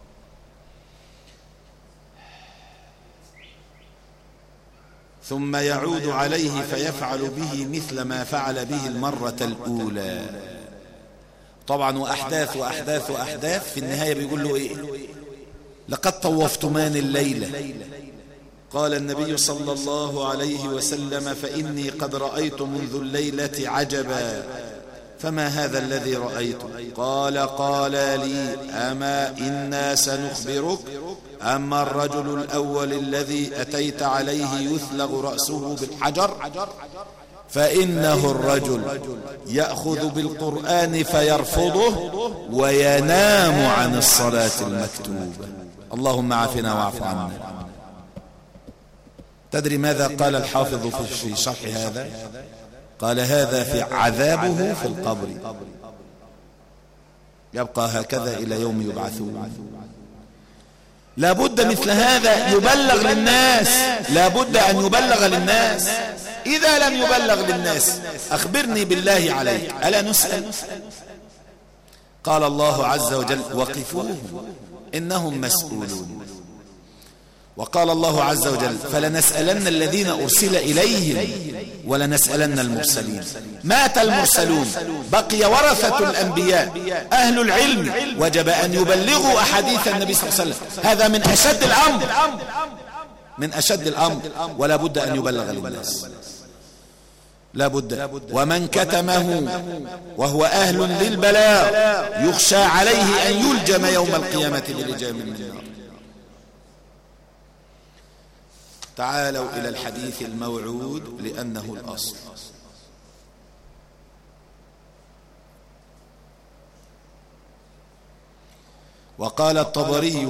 ثم يعود عليه فيفعل به مثل ما فعل به المرة الأولى. طبعا وأحداث وأحداث وأحداث. في النهاية بيقول له إيه؟ لقد طوفتمان الليلة. قال النبي صلى الله عليه وسلم: فإني قد رأيت منذ الليلة عجبا. فما هذا الذي رأيت؟ قال لي: أما إنا سنخبرك. أما الرجل الأول الذي أتيت عليه يثلغ رأسه بالحجر، فإنه الرجل يأخذ بالقرآن فيرفضه وينام عن الصلاة المكتوبة. اللهم عافنا واعف عنا. تدري ماذا قال الحافظ في شرح هذا؟ قال: هذا في عذابه في القبر، يبقى هكذا إلى يوم يبعثون. لابد مثل هذا يبلغ للناس، لابد أن يبلغ للناس. إذا لم يبلغ للناس أخبرني بالله عليك، ألا نسأل؟ قال الله عز وجل: وقفوهم إنهم مسؤولون. وقال الله عز وجل: فلنسألن الذين أرسل إليهم ولنسألن المرسلين. مات المرسلون، بقي ورثة الأنبياء أهل العلم، وجب أن يبلغوا أحاديث النبي صلى الله عليه وسلم. هذا من أشد الأمر، من أشد الأمر، ولا بد أن يبلغ للناس، لا بد. ومن كتمه وهو أهل للبلاغ يخشى عليه أن يلجم يوم القيامة بلجام من النار. تعالوا إلى الحديث الموعود لأنه الأصل. وقال الطبري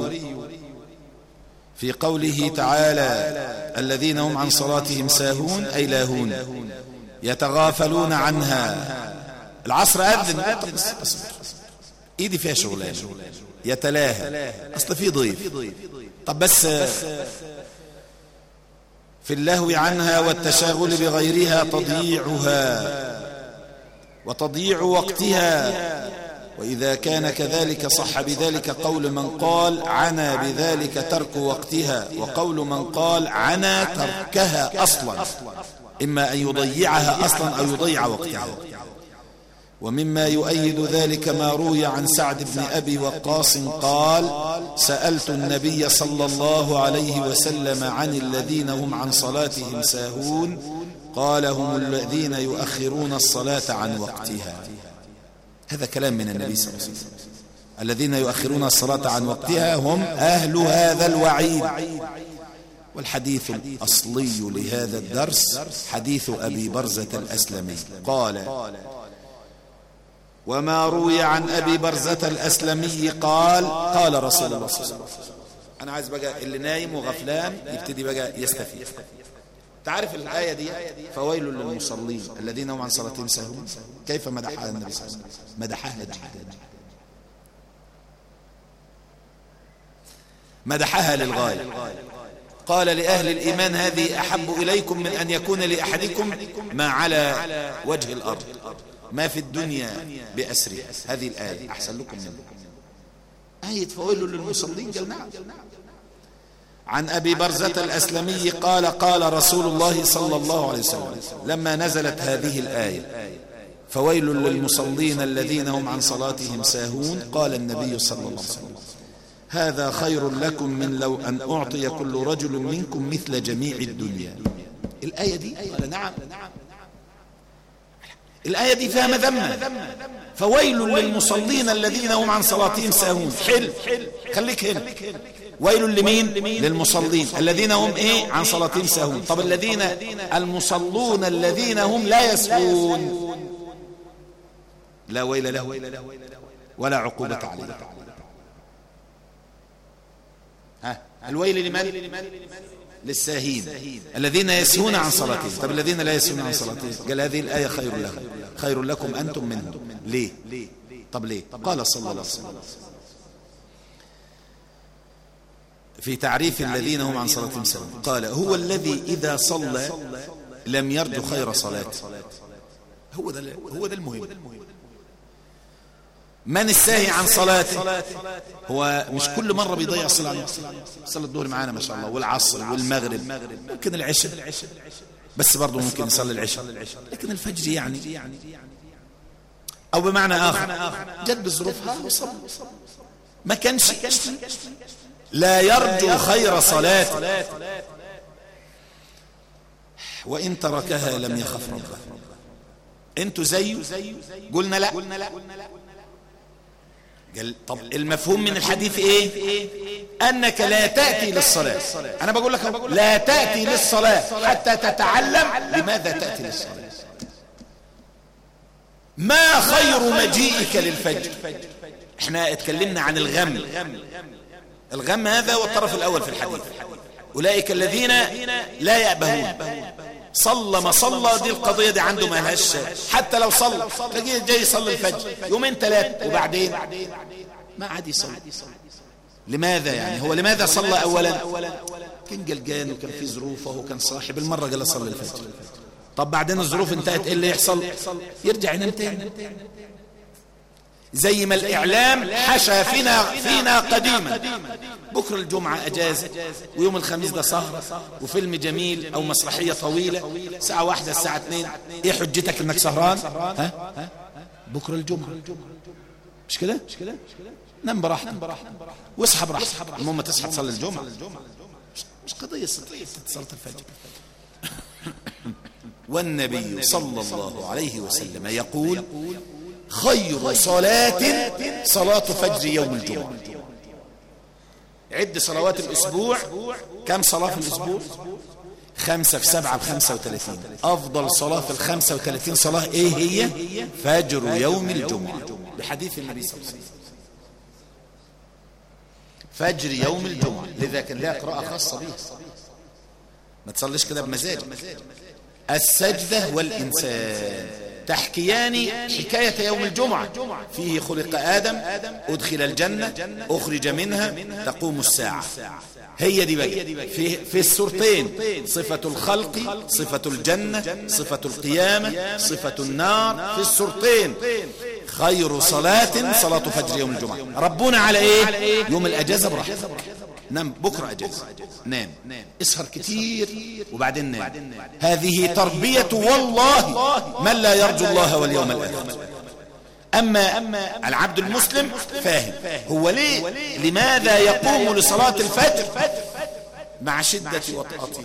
في قوله تعالى: الذين هم عن صلاتهم ساهون أي لاهون يتغافلون عنها. العصر أذن، إيدي فيها شغلان، يتلاهى، أصل في ضيف. طب بس في اللهو عنها والتشاغل بغيرها تضييعها وتضييع وقتها وإذا كان كذلك صح بذلك قول من قال عنا بذلك ترك وقتها، وقول من قال عنا تركها أصلا، إما أن يضيعها أصلا أو يضيع وقتها. ومما يؤيد ذلك ما روي عن سعد بن أبي وقاص قال سألت النبي صلى الله عليه وسلم عن الذين هم عن صلاتهم ساهون، قال هم الذين يؤخرون الصلاة عن وقتها. هذا كلام من النبي صلى الله عليه وسلم. الذين يؤخرون الصلاة عن وقتها هم أهل هذا الوعيد. والحديث الأصلي لهذا الدرس حديث أبي برزة الأسلمي قال وما روي عن أبي برزة الأسلمي قال قال رسول الله صلى الله عليه وسلم. أنا عايز بقى اللي نايم وغفلان يبتدي بقى يستفيد. تعرف الآية دي فويل للمصلين الذين هم عن صلاتهم ساهون، كيف مدحها النبي صلى الله عليه وسلم؟ مدحها مدحها للغاية. قال لأهل الإيمان هذه أحب إليكم من أن يكون لأحدكم ما على وجه الأرض ما في الدنيا بأسره. هذه الآية أحسن لكم منه. آية فويل للمصلين قال نعم. عن أبي برزة الأسلمي قال قال رسول الله صلى الله عليه وسلم لما نزلت هذه الآية فويل للمصلين الذين هم عن صلاتهم ساهون، قال النبي صلى الله عليه وسلم هذا خير لكم من لو أن أعطي كل رجل منكم مثل جميع الدنيا. الآية دي قال نعم. الآية دي فيها مذمة. فويل للمصلين الذين هم عن صلاتهم ساهون. حل خليك هنا. ويل لمين؟ للمصلين الذين هم ايه؟ عن صلاتهم ساهون. طب الذين المصلون الذين هم لا يسهون لا ويل له ولا عقوبة عليه. الويل لمن؟ للساهين الذين يسهون عن صلاتهم. طب الذين لا يسهون عن صلاتهم قال هذه الآية خير لهم، خير لكم أنتم منهم. ليه؟ طب ليه؟ قال صلى الله عليه وسلم في تعريف الذين هم عن صلاتهم ساهون قال هو الذي إذا صلى لم يرجو خير صلاته. هو ده المهم. من الساهي عن صلاته؟ هو مش كل مرة بيضيع صلاة الظهر معانا ما شاء الله، والعصر والمغرب، ممكن العشاء بس برضه ممكن يصلي العشاء، لكن الفجر يعني أو بمعنى آخر جد ظروفها وصل ما كانش لا يرجو خير صلاة، وإن تركها لم يخف ربه. انتوا زيه قلنا لا. قال طب المفهوم من الحديث ايه؟ انك لا تأتي للصلاة. انا بقول لك لا تأتي للصلاة حتى تتعلم لماذا تأتي للصلاة. ما خير مجيئك للفجر؟ احنا اتكلمنا عن الغم هذا هو الطرف الاول في الحديث. اولئك الذين لا يأبهون، صلى ما صلى دي القضية دي عنده ما لهاش، حتى لو صلى تلاقيه جاي يصلي الفجر يومين ثلاثة وبعدين ما عاد يصلي. لماذا يعني؟ هو لماذا صلى اولا؟ كان قلقان وكان في ظروفه وكان صاحب المرة قال صلي الفجر. طب بعدين الظروف انتهت ايه اللي يحصل؟ يرجع ينام تاني. زي ما الإعلام حشى فينا قديما بكرة الجمعة أجازة ويوم الخميس ده سهرة وفيلم جميل أو مسرحية طويلة ساعة واحدة الساعة 2. إيه حجتك إنك سهران؟ بكرة الجمعة مش كده؟ نام براحتك واصحى براحتك. المهم تصحى تصلي الجمعة، مش قضية صلاة الفجر. والنبي صلى الله عليه وسلم يقول خير صلاة صلاة فجر يوم الجمعة. عد صلوات الأسبوع، كم صلاة في الأسبوع؟ 5 في 7 ب35. أفضل صلاة في 35 صلاة إيه هي؟ فجر يوم الجمعة، بحديث النبي صلى الله عليه وسلم. فجر يوم الجمعة، لذا كان لها قراءة خاصة بها، ما تصليش كده بمزاج. السجدة والإنسان تحكيان حكاية يوم الجمعة. فيه خلق آدم، أدخل الجنة، أخرج منها، تقوم الساعة. هي دي بقى في السورتين، صفة الخلق، صفة الجنة، صفة القيامة، صفة النار، في السورتين خير صلاة صلاة فجر يوم الجمعة. ربنا على ايه؟ يوم الاجازة براحتك، نام بكرة اجازة، نام اسهر كتير وبعدين نام. هذه تربية والله من لا يرجو الله واليوم الآخر. أما العبد المسلم فاهم هو ليه، لماذا يقوم لصلاة الفجر مع شدة وطئتها،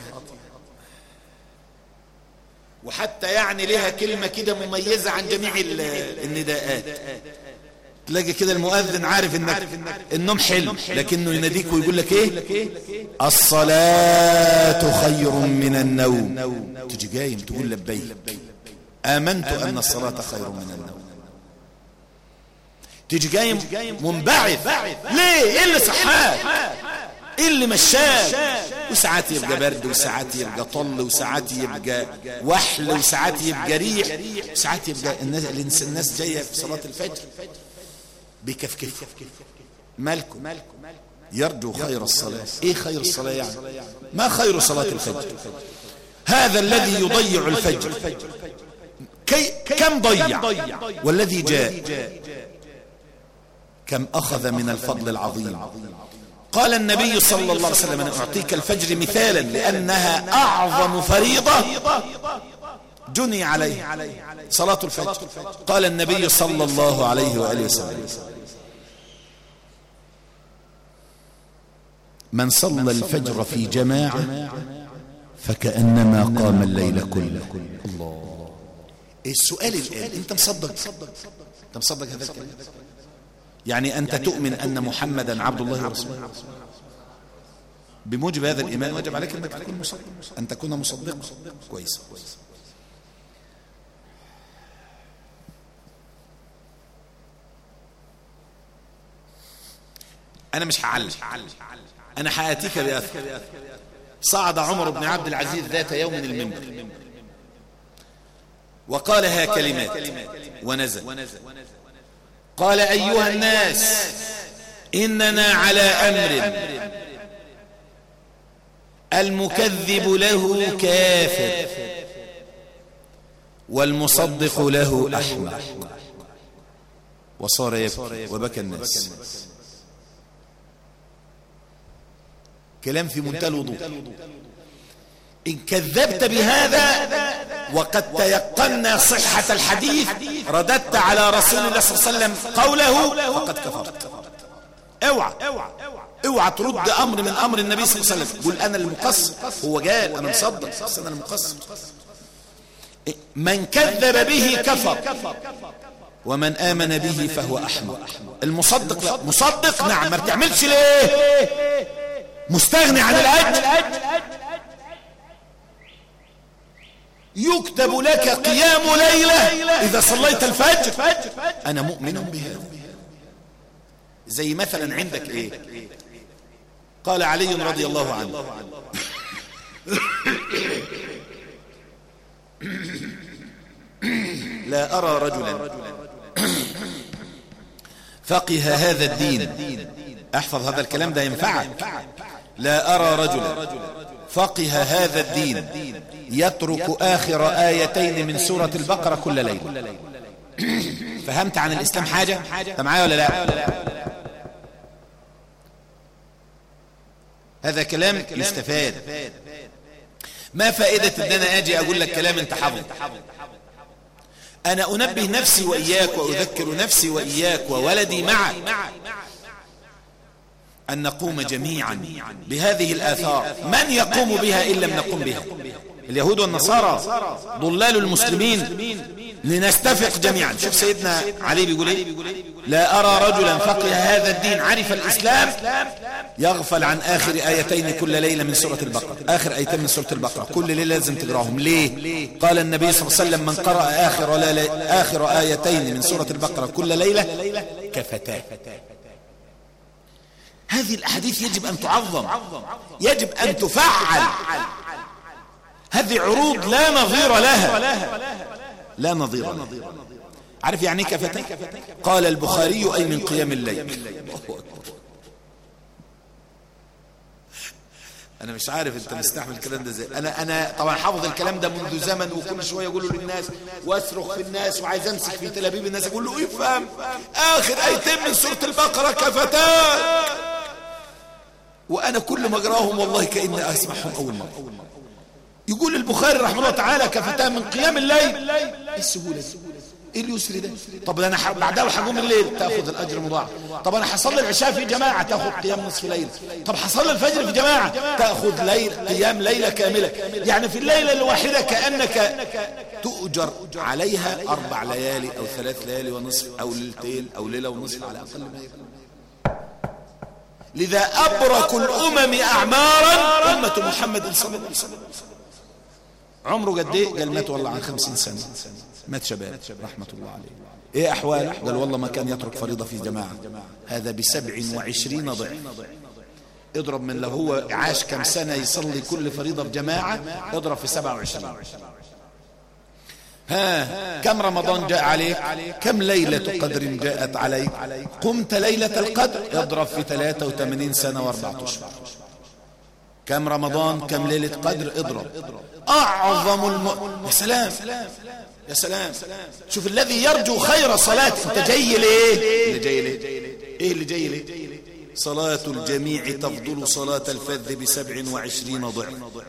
وحتى يعني لها كلمة كده مميزة عن جميع النداءات. تلاقي كده المؤذن عارف انك النوم حلم، لكنه يناديك ويقول لك ايه؟ الصلاة خير من النوم. تجي قايم تقول لبيك، آمنت أن الصلاة خير من النوم. تيجي قايم منبعث، ليه؟ ايه اللي صحاك؟ ايه اللي مشاك؟ وساعات يبقى برد، وساعات يبقى طل، وساعات يبقى وحل، وساعات يبقى ريح، وساعات يبقى الناس جايه في صلاه الفجر بكفكف. مالكم؟ يرجو خير الصلاه. ايه خير الصلاه يعني؟ ما خير صلاه الفجر؟ هذا الذي يضيع الفجر كم ضيع، والذي جاء كم أخذ من الفضل العظيم. قال النبي صلى الله عليه وسلم: أنا أعطيك الفجر مثالا لأنها أعظم فريضة جني عليه صلاة الفجر. قال النبي صلى الله عليه وآله وسلم: من صلى الفجر في جماعة فكأنما قام الليل كله. الله. السؤال الآن، أنت مصدق هذا الكلام؟ يعني أنت تؤمن أن محمدا عبد الله ورسوله؟ بموجب هذا الإيمان واجب عليك أنك تكون مصدق، أن تكون مصدقا. كويس. أنا مش هعلم، أنا هآتيك بأثر. صعد عمر بن عبد العزيز ذات يوم المنبر وقالها كلمات ونزل. قال: أيها الناس، إننا على أمر المكذب له كافر والمصدق له أحمق. وصار يبكي وبكى الناس. كلام في منتهى الوضوح. إن كذبت بهذا وقد تيقنا صحة الحديث رددت على رسول الله صلى الله عليه وسلم قوله فقد كفرت. اوعى ترد أمر من أمر النبي صلى الله عليه وسلم. قل أنا المقصر، هو قال أنا مصدق بس أنا المقصر. من كذب به كفر ومن آمن به فهو أحمق. المصدق لا، مصدق نعم، ما بتعملش ليه؟ مستغني عن الأجر. يكتب لك قيام ليلة إذا صليت الفجر. أنا مؤمن بها. زي مثلا عندك إيه؟ قال علي رضي الله عنه: لا أرى رجلا فقه هذا الدين. احفظ هذا الكلام ده ينفعك. لا أرى رجلا فقه هذا الدين يترك آخر آيتين من سورة البقرة كل ليلة. فهمت عن الإسلام حاجة؟ أنت معايا ولا لا؟ هذا كلام يستفاد. ما فائدة ان انا اجي اقول لك كلام انت حافظه؟ انا انبه نفسي واياك واذكر نفسي واياك وولدي معك أن نقوم جميعا بهذه الآثار. من يقوم بها إن لم نقوم بها؟ اليهود والنصارى ضلال المسلمين. لنستفق جميعا. شوف سيدنا علي بيقول ايه: لا أرى رجلا فقه هذا الدين عرف الإسلام يغفل عن آخر آيتين كل ليلة من سورة البقرة. آخر آيتين من سورة البقرة كل ليلة لازم تقراهم. ليه؟ قال النبي صلى الله عليه وسلم: من قرأ آخر آيتين من سورة البقرة كل ليلة كفتاه. هذه الأحاديث يجب أن تعظم، يجب أن تفعل. هذه عروض لا نظير لها، لا نظير لها. عارف يعني كفتاه؟ قال البخاري: أي من قيام الليل. انا مش عارف انت مستحمل الكلام ده ازاي. انا طبعا حافظ الكلام ده منذ زمن، وكل شويه اقوله للناس واصرخ في الناس وعايز امسك في تلابيب الناس اقول له افهم اخر ايتين من سوره البقره كفتاك، وانا كل ما اقراهم والله كاني اسمعهم اول مره. يقول البخاري رحمه الله تعالى كفتان من قيام الليل. ايه السهوله دي؟ ايه اليسر ده؟ طب انا بعدها هقوم الليل تاخذ الاجر مضاعف. طب انا هصلي العشاء في جماعه تاخذ قيام نصف ليل. طب هصلي الفجر في جماعه تاخذ قيام ليله كامله. يعني في الليله الواحده كانك تؤجر عليها 4 ليالي او 3 ليالي ونصف او ليلتين او ليله ونصف على اقل ما يكون. لذا ابرك الامم اعمارا امه محمد صلى الله عليه وسلم. عمره قد ايه؟ قال مات والله عن 50 سنه، مات شباب رحمه الله عليه. ايه احواله؟ قال والله ما كان يترك فريضه في جماعه، هذا ب27 ضعف. اضرب من لو هو عاش كم سنه يصلي كل فريضه بجماعه، اضرب في 27. كم رمضان جاء عليك؟ كم ليلة قدر جاءت عليك؟ قمت ليلة القدر، اضرب في 83 سنة و4 أشهر. كم رمضان؟ كم ليلة قدر؟ اضرب. أعظم يا سلام يا سلام. شوف الذي يرجو خير صلاة، انت جاي ليه؟ اللي جاي ليه؟ ايه اللي جاي ليه؟ صلاة الجميع تفضل صلاة الفذ ب27 ضعف.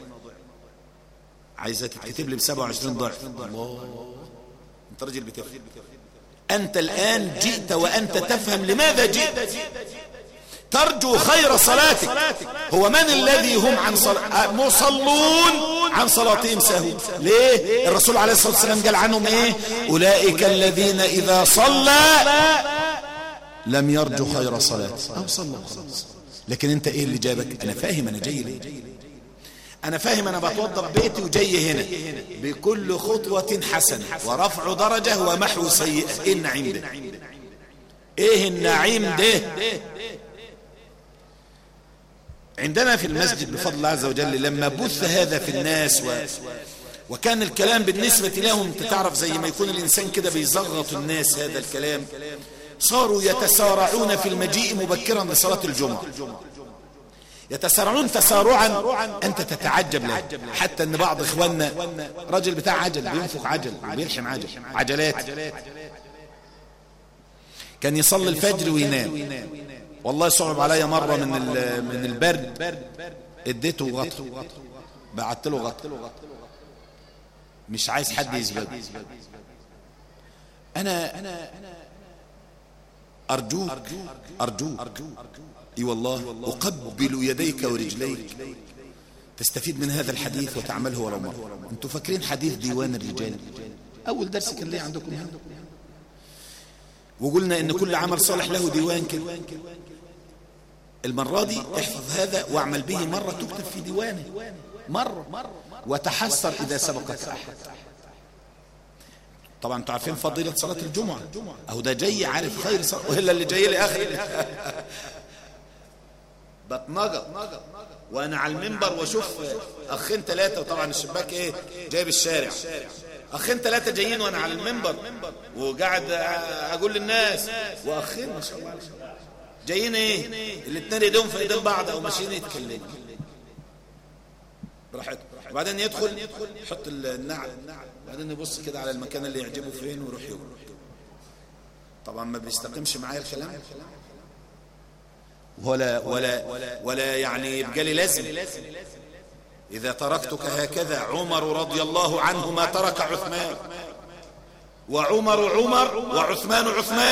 عايزة تكتب لي ب27 ضعف. الله، انت رجل بتفهم. انت الان جئت وانت تفهم لماذا جئت. ترجو خير صلاتك. هو من الذي هم عن مصلون عن صلاتهم ساهون؟ ليه؟ الرسول عليه الصلاة والسلام قال عنهم ايه؟ اولئك الذين اذا صلى لم يرجو خير صلاة او صلى خلاص. لكن انت ايه اللي جابك؟ انا فاهم انا جاي ليه، انا فاهم انا بتوضب بيتي وجاي هنا بكل خطوة حسنة ورفع درجة ومحو سيئة. ايه النعيم ده؟ ايه النعيم ده؟ عندنا في المسجد بفضل الله عز وجل لما بث هذا في الناس وكان الكلام بالنسبة لهم تعرف زي ما يكون الإنسان كده بيزغط الناس، هذا الكلام صاروا يتسارعون في المجيء مبكرا لصلاة الجمعة، يتسارعون تسارعا أنت تتعجب له. حتى أن بعض إخواننا رجل بتاع عجل بينفخ عجل وبيلحم عجلات، كان يصلي الفجر وينام. والله صعب علي مرة من البرد اديته غطا، بعت له غطا، مش عايز حد يسبق. أنا أرجوك اي والله أقبل يديك ورجليك تستفيد من هذا الحديث وتعمله ولو مرة. انتوا فاكرين حديث ديوان الرجال أول درس كان ليه عندكم هنا، وقلنا إن كل عمل صالح له ديوان كده. المرة دي احفظ هذا واعمل به مرة، تكتب في ديوانه مرة، وتحسر إذا سبقك أحد. طبعا انتوا عارفين فضيلة صلاة الجمعة، أهو ده جاي عارف خير صلاة، وإلا اللي جاي لي آخر بتنقط وأنا على المنبر وشوف أخين 3، وطبعا الشباك إيه جايب الشارع، أخين 3 جايين وأنا على المنبر وقاعد أقول للناس، وأخين ما شاء الله جايين ايه الاثنين ايدهم في ايدين بعض او ماشيين يتكلموا براحته. وبعدين يدخل يحط النعل، وبعدين يبص كده على المكان اللي يعجبه فين ويروح يقول. طبعا ما بيستقيمش معايا الكلام ولا يعني يبقى لي لازم. اذا تركتك هكذا عمر رضي الله عنه ما ترك عثمان، وعمر وعثمان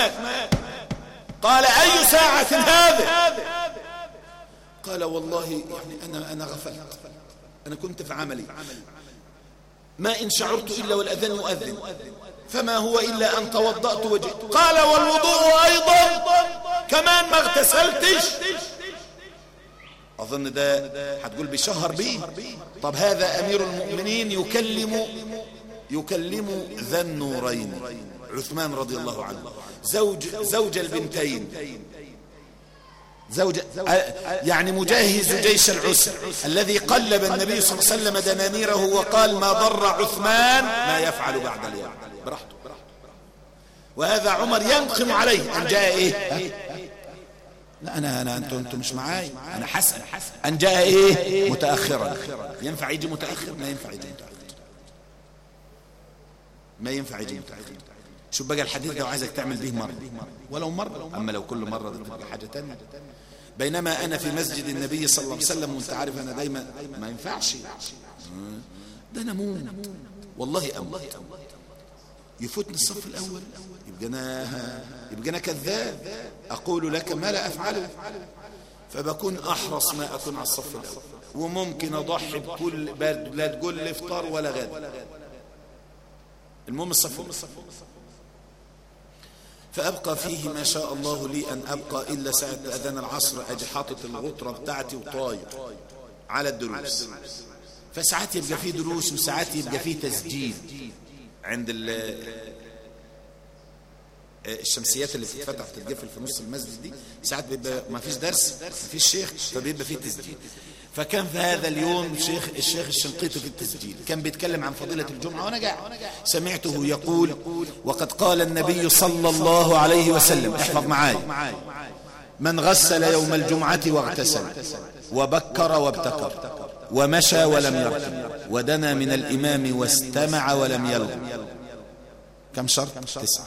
قال أي ساعة هذه؟ قال والله يعني أنا غفلت، أنا كنت في عملي، ما إن شعرت إلا والأذان يؤذن، فما هو إلا أن توضأت وجئت. قال والوضوء أيضا كمان ما اغتسلتش. أظن ده هتقول بيشهر بيه. طب هذا أمير المؤمنين يكلم ذا النورين عثمان رضي الله عنه، زوج البنتين، يعني مجهز جيش العسر الذي قلب النبي صلى الله عليه وسلم دنانيره وقال ما ضر عثمان ما يفعل بعد اليوم براحته. وهذا عمر ينقم عليه أن جاء إيه لا أنا أنتم مش معاي، أنا حسن أن جاء إيه متأخرا. ينفع يجي متأخر؟ ما ينفع يجي متأخر، ما ينفع يجي متأخر. شوف بقى الحديث ده وعايزك تعمل به مرة ولو مرة، أما لو كل مرة ده تبقى حاجة تانية. بينما أنا في مسجد النبي صلى الله عليه وسلم، وانت عارف أنا دايما ما ينفعش، ده نموم والله أموت، يفوتني الصف الأول يبقى أنا كذاب، أقول لك ما لا أفعله، فبكون أحرص ما أكون على الصف الأول، وممكن أضحي بكل لا تقول لي افطار ولا غدا، المهم الصف الأول. فأبقى فيه ما شاء الله لي أن أبقى إلا ساعة أذان العصر، أجي حاطط الغطرة بتاعتي وطاير على الدروس. فساعات يبقى فيه دروس وساعات يبقى فيه تسجيل عند الشمسيات اللي بتتفتح وتتقفل في نص المسجد دي، ساعات بيبقى ما فيش درس، ما فيش شيخ، فبيبقى فيه تسجيل. فكان في هذا اليوم الشيخ الشنقيطي في التسجيل كان بيتكلم عن فضيلة الجمعة، وأنا قاعد سمعته يقول: وقد قال النبي صلى الله عليه وسلم، احفظ معاي: من غسل يوم الجمعة واغتسل وبكر وابتكر ومشى ولم يركب ودنا من الإمام واستمع ولم يلغ. كم شرط؟ 9.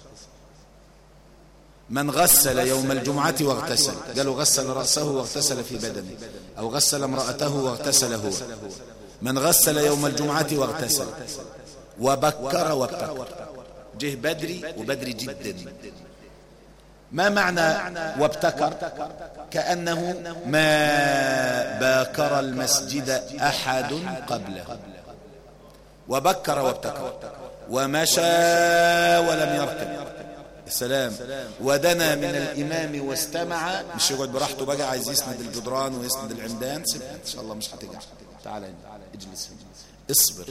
من غسل يوم الجمعة واغتسل، قالوا غسل رأسه واغتسل في بدنه، أو غسل امرأته واغتسل هو. من غسل يوم الجمعة واغتسل وبكر وابتكر، جه بدري وبدري جدا. ما معنى وابتكر؟ كأنه ما باكر المسجد أحد قبله. وبكر وابتكر ومشى ولم يركب، السلام. ودنا من الإمام واستمع، مش يقعد براحته بقى عايز يسند الجدران ويسند العمدان، سيبها إن شاء الله مش هتقع، تعال اجلس اصبر.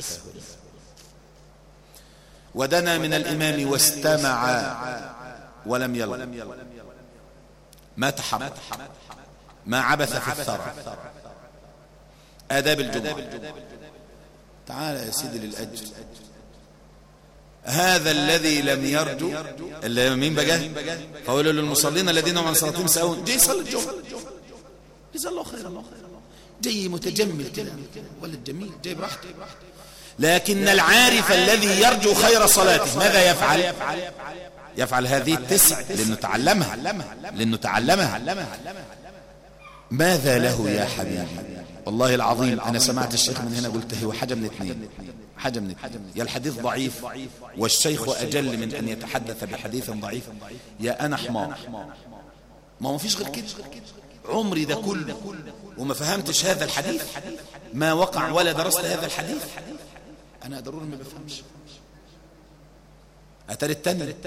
ودنا من الإمام واستمع ولم يلغ، ما تحرك، ما عبث في الثرى. آداب الجمعة. تعال يا سيدي للأجل. هذا الذي لم يرجو، اللي مين بقى؟ فقولوا للمصلين الذين هم عن صلاتهم ساهون، جاي يصلي الجمعة، جزاه الله خيرا، جاي متجمل كده، ولد جميل جاي براحته. لكن العارف الذي يرجو خير صلاته ماذا يفعل؟ يفعل هذه 9 لأنه تعلمها. ماذا له يا حبيبي؟ والله العظيم أنا سمعت الشيخ من هنا قلت هو حاجة من اثنين، يا الحديث ضعيف والشيخ أجل من أن يتحدث بحديث ضعيف، يا أنا حمار. ما فيش غير كده. عمري ده كله وما فهمتش هذا الحديث، ما وقع ولا درست هذا الحديث، أنا ضروري ما بفهمش. أترى التاني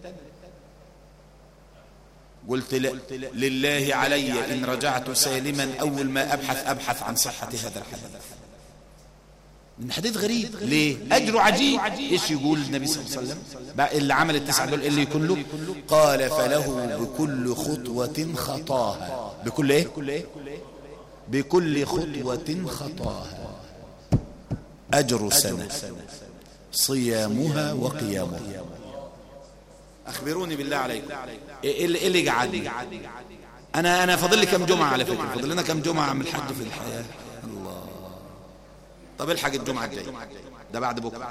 قلت لله علي إن رجعت سالما أول ما أبحث عن صحة هذا الحديث. من حديث غريب، ليه؟ أجر عجيب. إيش يقول النبي صلى الله عليه وسلم اللي عمل ال9 دول اللي يكون له؟ قال: فله بكل خطوة خطاها. بكل إيه؟ بكل خطوة خطاها أجر سنة صيامها وقيامها. أخبروني بالله عليكم إيه اللي قعدني؟ أنا فاضل لي كم جمعة على فكرة، فاضل لنا كم جمعة عم الحج في الحياة. الله. طب الحق الجمعة الجاية، ده بعد بكرة.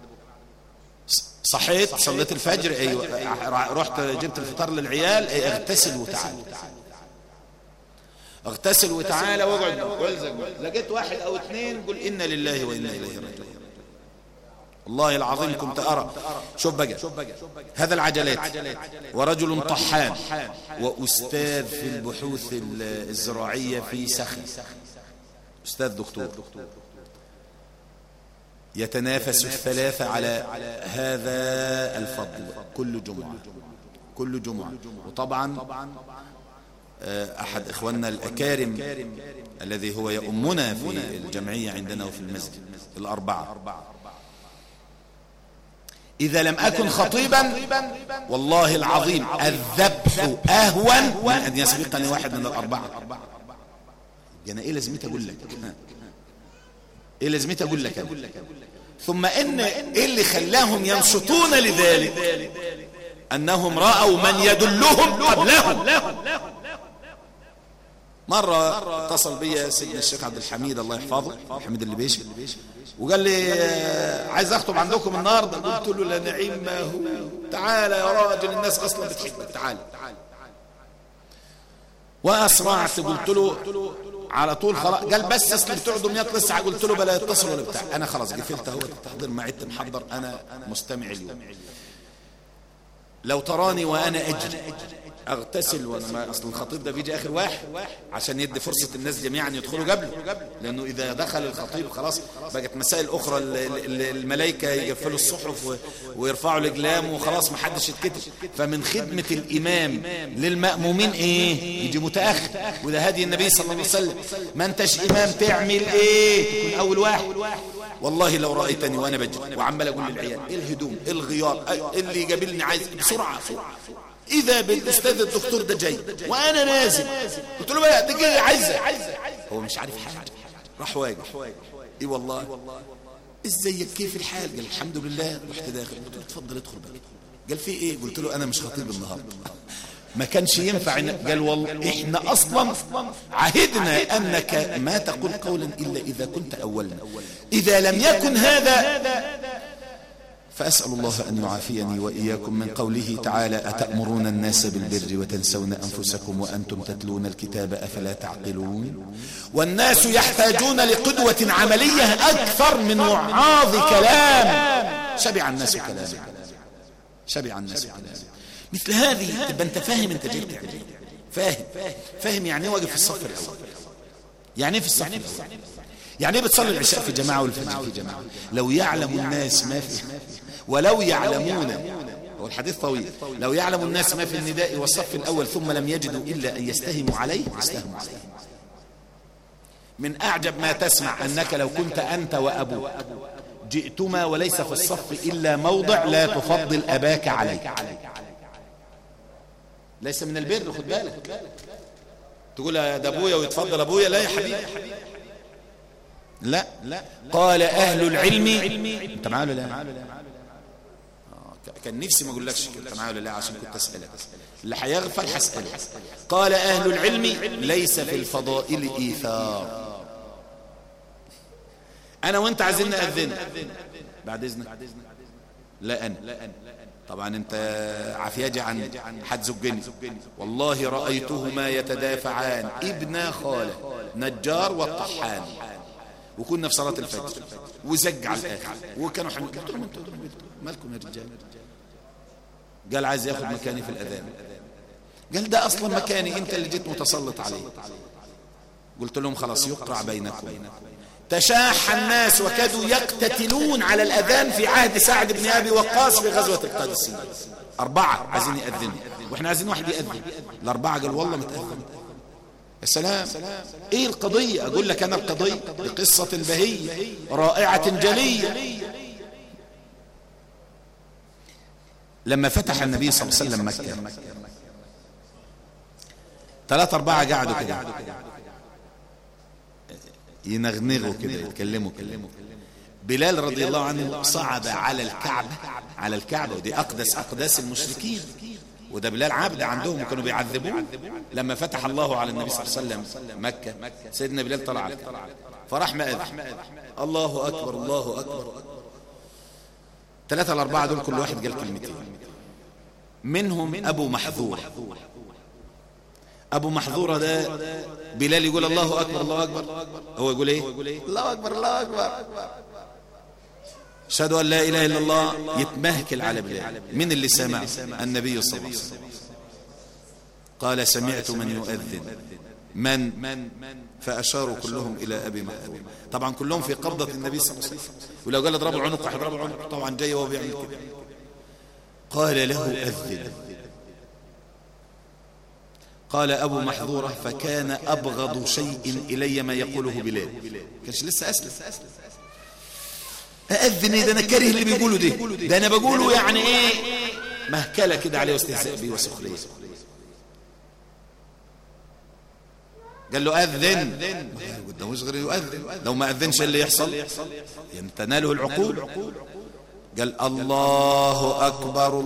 صحيت صليت الفجر، أيوة، رحت جبت الفطار للعيال، اغتسل وتعالى واقعد والزق. لقيت 1 أو 2 قل إنا لله وإنا إليه راجعون. والله العظيم كنت أرى، شوف بقى هذا العجلات، ورجل طحان وأستاذ في البحوث الزراعية في سخن، أستاذ دكتور، يتنافس ال3 على هذا الفضل كل جمعة. وطبعا أحد إخواننا الأكارم الذي هو يؤمنا في الجمعية عندنا وفي المسجد ال4، إذا لم أكن خطيبا والله العظيم الذبح أهون من أن يسبقني واحد من ال4. يعني إيه لازمتي أقول لك؟ ثم إن إيه اللي خلاهم ينشطون لذلك؟ أنهم رأوا من يدلهم قبلهم. مرة اتصل بي سيدنا الشيخ عبد الحميد الله يحفظه، الحميد اللي بيشي، وقال لي عايز اخطب عندكم النهارده. قلت له لا نعيم ما هو، تعالى يا راجل الناس اصلا بتحبك، تعالى. واسرعت قلت له على طول خلاص. قال بس اصل بتوع دمياط لسه. قلت له بلا يتصل ولا بتاع، انا خلاص قفلت اهو التحضير، ما عدت محضر، انا مستمع اليوم. لو تراني وانا اجري اغتسل، وانا ما اصل الخطيب ده بيجي اخر واحد عشان يدي فرصة الناس جميعا يدخلوا قبله، لانه اذا دخل الخطيب خلاص بقت مسائل اخرى، الملائكة يقفلوا الصحف ويرفعوا الاقلام وخلاص ما حدش يتكتب. فمن خدمة الامام للمأمومين ايه؟ يجي متأخر، وده هدي النبي صلى الله عليه وسلم. ما انتش امام تعمل ايه؟ تكون اول واحد. والله لو رأيتني وانا بجري وعمال اقول للعيال الهدوم الغيار اللي يقابلني عايز بسرعة، اذا بالاستاذ الدكتور ده جاي وانا نازل. قلت له بقى دقيقة عايزة، هو مش عارف حاجة، راح واقف. اي والله ازيك كيف الحال؟ قال الحمد لله. رحت داخل قلت له اتفضل ادخل بقى. قال في ايه؟ قلت له انا مش خطيب النهارده، ما كانش ينفع. قال والله احنا اصلا عهدنا انك ما تقول قولا الا اذا كنت اولنا، اذا لم يكن هذا فأسأل الله أن يعافيني وإياكم من قوله تعالى أتأمرون الناس بالبر وتنسون أنفسكم وأنتم تتلون الكتاب أفلا تعقلون. والناس يحتاجون لقدوة عملية أكثر من وعاظ كلام. شبع الناس كلام، شبع الناس كلام. مثل هذه تبقى أنت فاهم أنت جيت تعمل، فاهم يعني واقف في الصف الأول، يعني في الصف الأول، يعني بتصلي العشاء في جماعة والفجر في جماعة. لو يعلم الناس ما في، ولو يعلمون، هو الحديث طويل، لو يعلم الناس ما في النداء والصف الأول ثم لم يجدوا إلا أن يستهموا عليه استهموا عليه. من أعجب ما تسمع أنك لو كنت أنت وأبوك جئتما وليس في الصف إلا موضع لا تفضل أباك عليك، ليس من البر. خد بالك تقول ده أبويا ويتفضل أبويا، لا يا حبيبي، لا. قال أهل العلم، أنت معاه ولا لا؟ كان نفسي ما أقولكش أنت معاه ولا لا عشان كنت أسألك، اللي هيغفل هسأله. قال أهل العلم ليس في الفضائل إيثار. أنا وأنت عايزين نأذن بعد إذنك؟ لا أنا طبعا أنت عفياجي عن حد زجني. والله رأيتهما يتدافعان ابنا خالة، نجار والطحان، وكنا في صلاة الفجر وزج على الآخر وكانوا حمد. قلت لهم انتوا مالكم يا رجال؟ قال عايز ياخد مكاني في الأذان. قال ده أصلا مكاني، انت اللي جيت متسلط عليه. قلت لهم خلاص يقطع بينكم. تشاح الناس وكادوا يقتتلون على الأذان في عهد سعد بن أبي وقاص في غزوة القادسية. 4 عايزين يأذنوا واحنا عايزين واحد يأذن. ال4 قال والله متأذن. السلام. ايه القضية؟ اقول لك انا القضية بقصة بهية رائعة جلية. لما فتح النبي صلى الله عليه وسلم مكة 3-4 قعدوا كده ينغنغوا كده يتكلموا كده. بلال رضي الله عنه صعد على الكعبة ودي أقداس المشركين، وده بلال عبد عندهم وكانوا بيعذبوه. لما فتح الله على النبي صلى الله عليه وسلم مكة سيدنا بلال طلع فراح مأذن الله أكبر الله أكبر. 3-4 دول كل واحد قال كلمتين، منهم أبو محذورة. أبو محذورة ده بلال يقول الله أكبر الله أكبر، هو يقول إيه؟ الله أكبر الله أكبر. أشهد أن لا إله إلا الله، يتمهكل على بلال. من اللي سمع؟ النبي صلى الله عليه وسلم. قال سمعت من يؤذن. من؟ فأشاروا كلهم إلى أبي محذور. طبعا كلهم في قبضة النبي صلى الله عليه وسلم، ولو قال اضربوا عنق هيضربوا عنق. طبعا جاي وهو بيعمل كده. قال له أذن. قال أبو محذورة فكان أبغض شيء إلي ما يقوله بلال. كانش لسه أسلم. أأذن إيه ده؟ أنا كاره اللي بيقوله ده أنا بقوله يعني إيه مهكلة كده عليه واستهزاء بيه وسخرية. قال له أذن، قداموش غير يؤذن. لو ما أذنش اللي يحصل تناله العقول. قال الله أكبر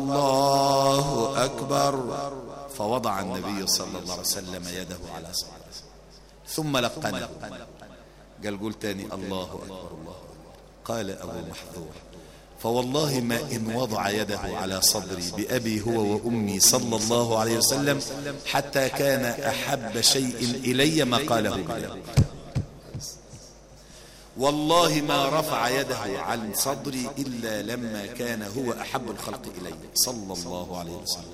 الله أكبر. فوضع النبي صلى الله عليه وسلم يده على صدره ثم لقنه. قال تاني الله أكبر الله أكبر. قال أبو محذور فوالله ما إن وضع يده على صدري بأبي هو وأمي صلى الله عليه وسلم حتى كان أحب شيء إلي ما قاله بلال. والله ما رفع يده عن صدري إلا لما كان هو أحب الخلق إلي صلى الله عليه وسلم.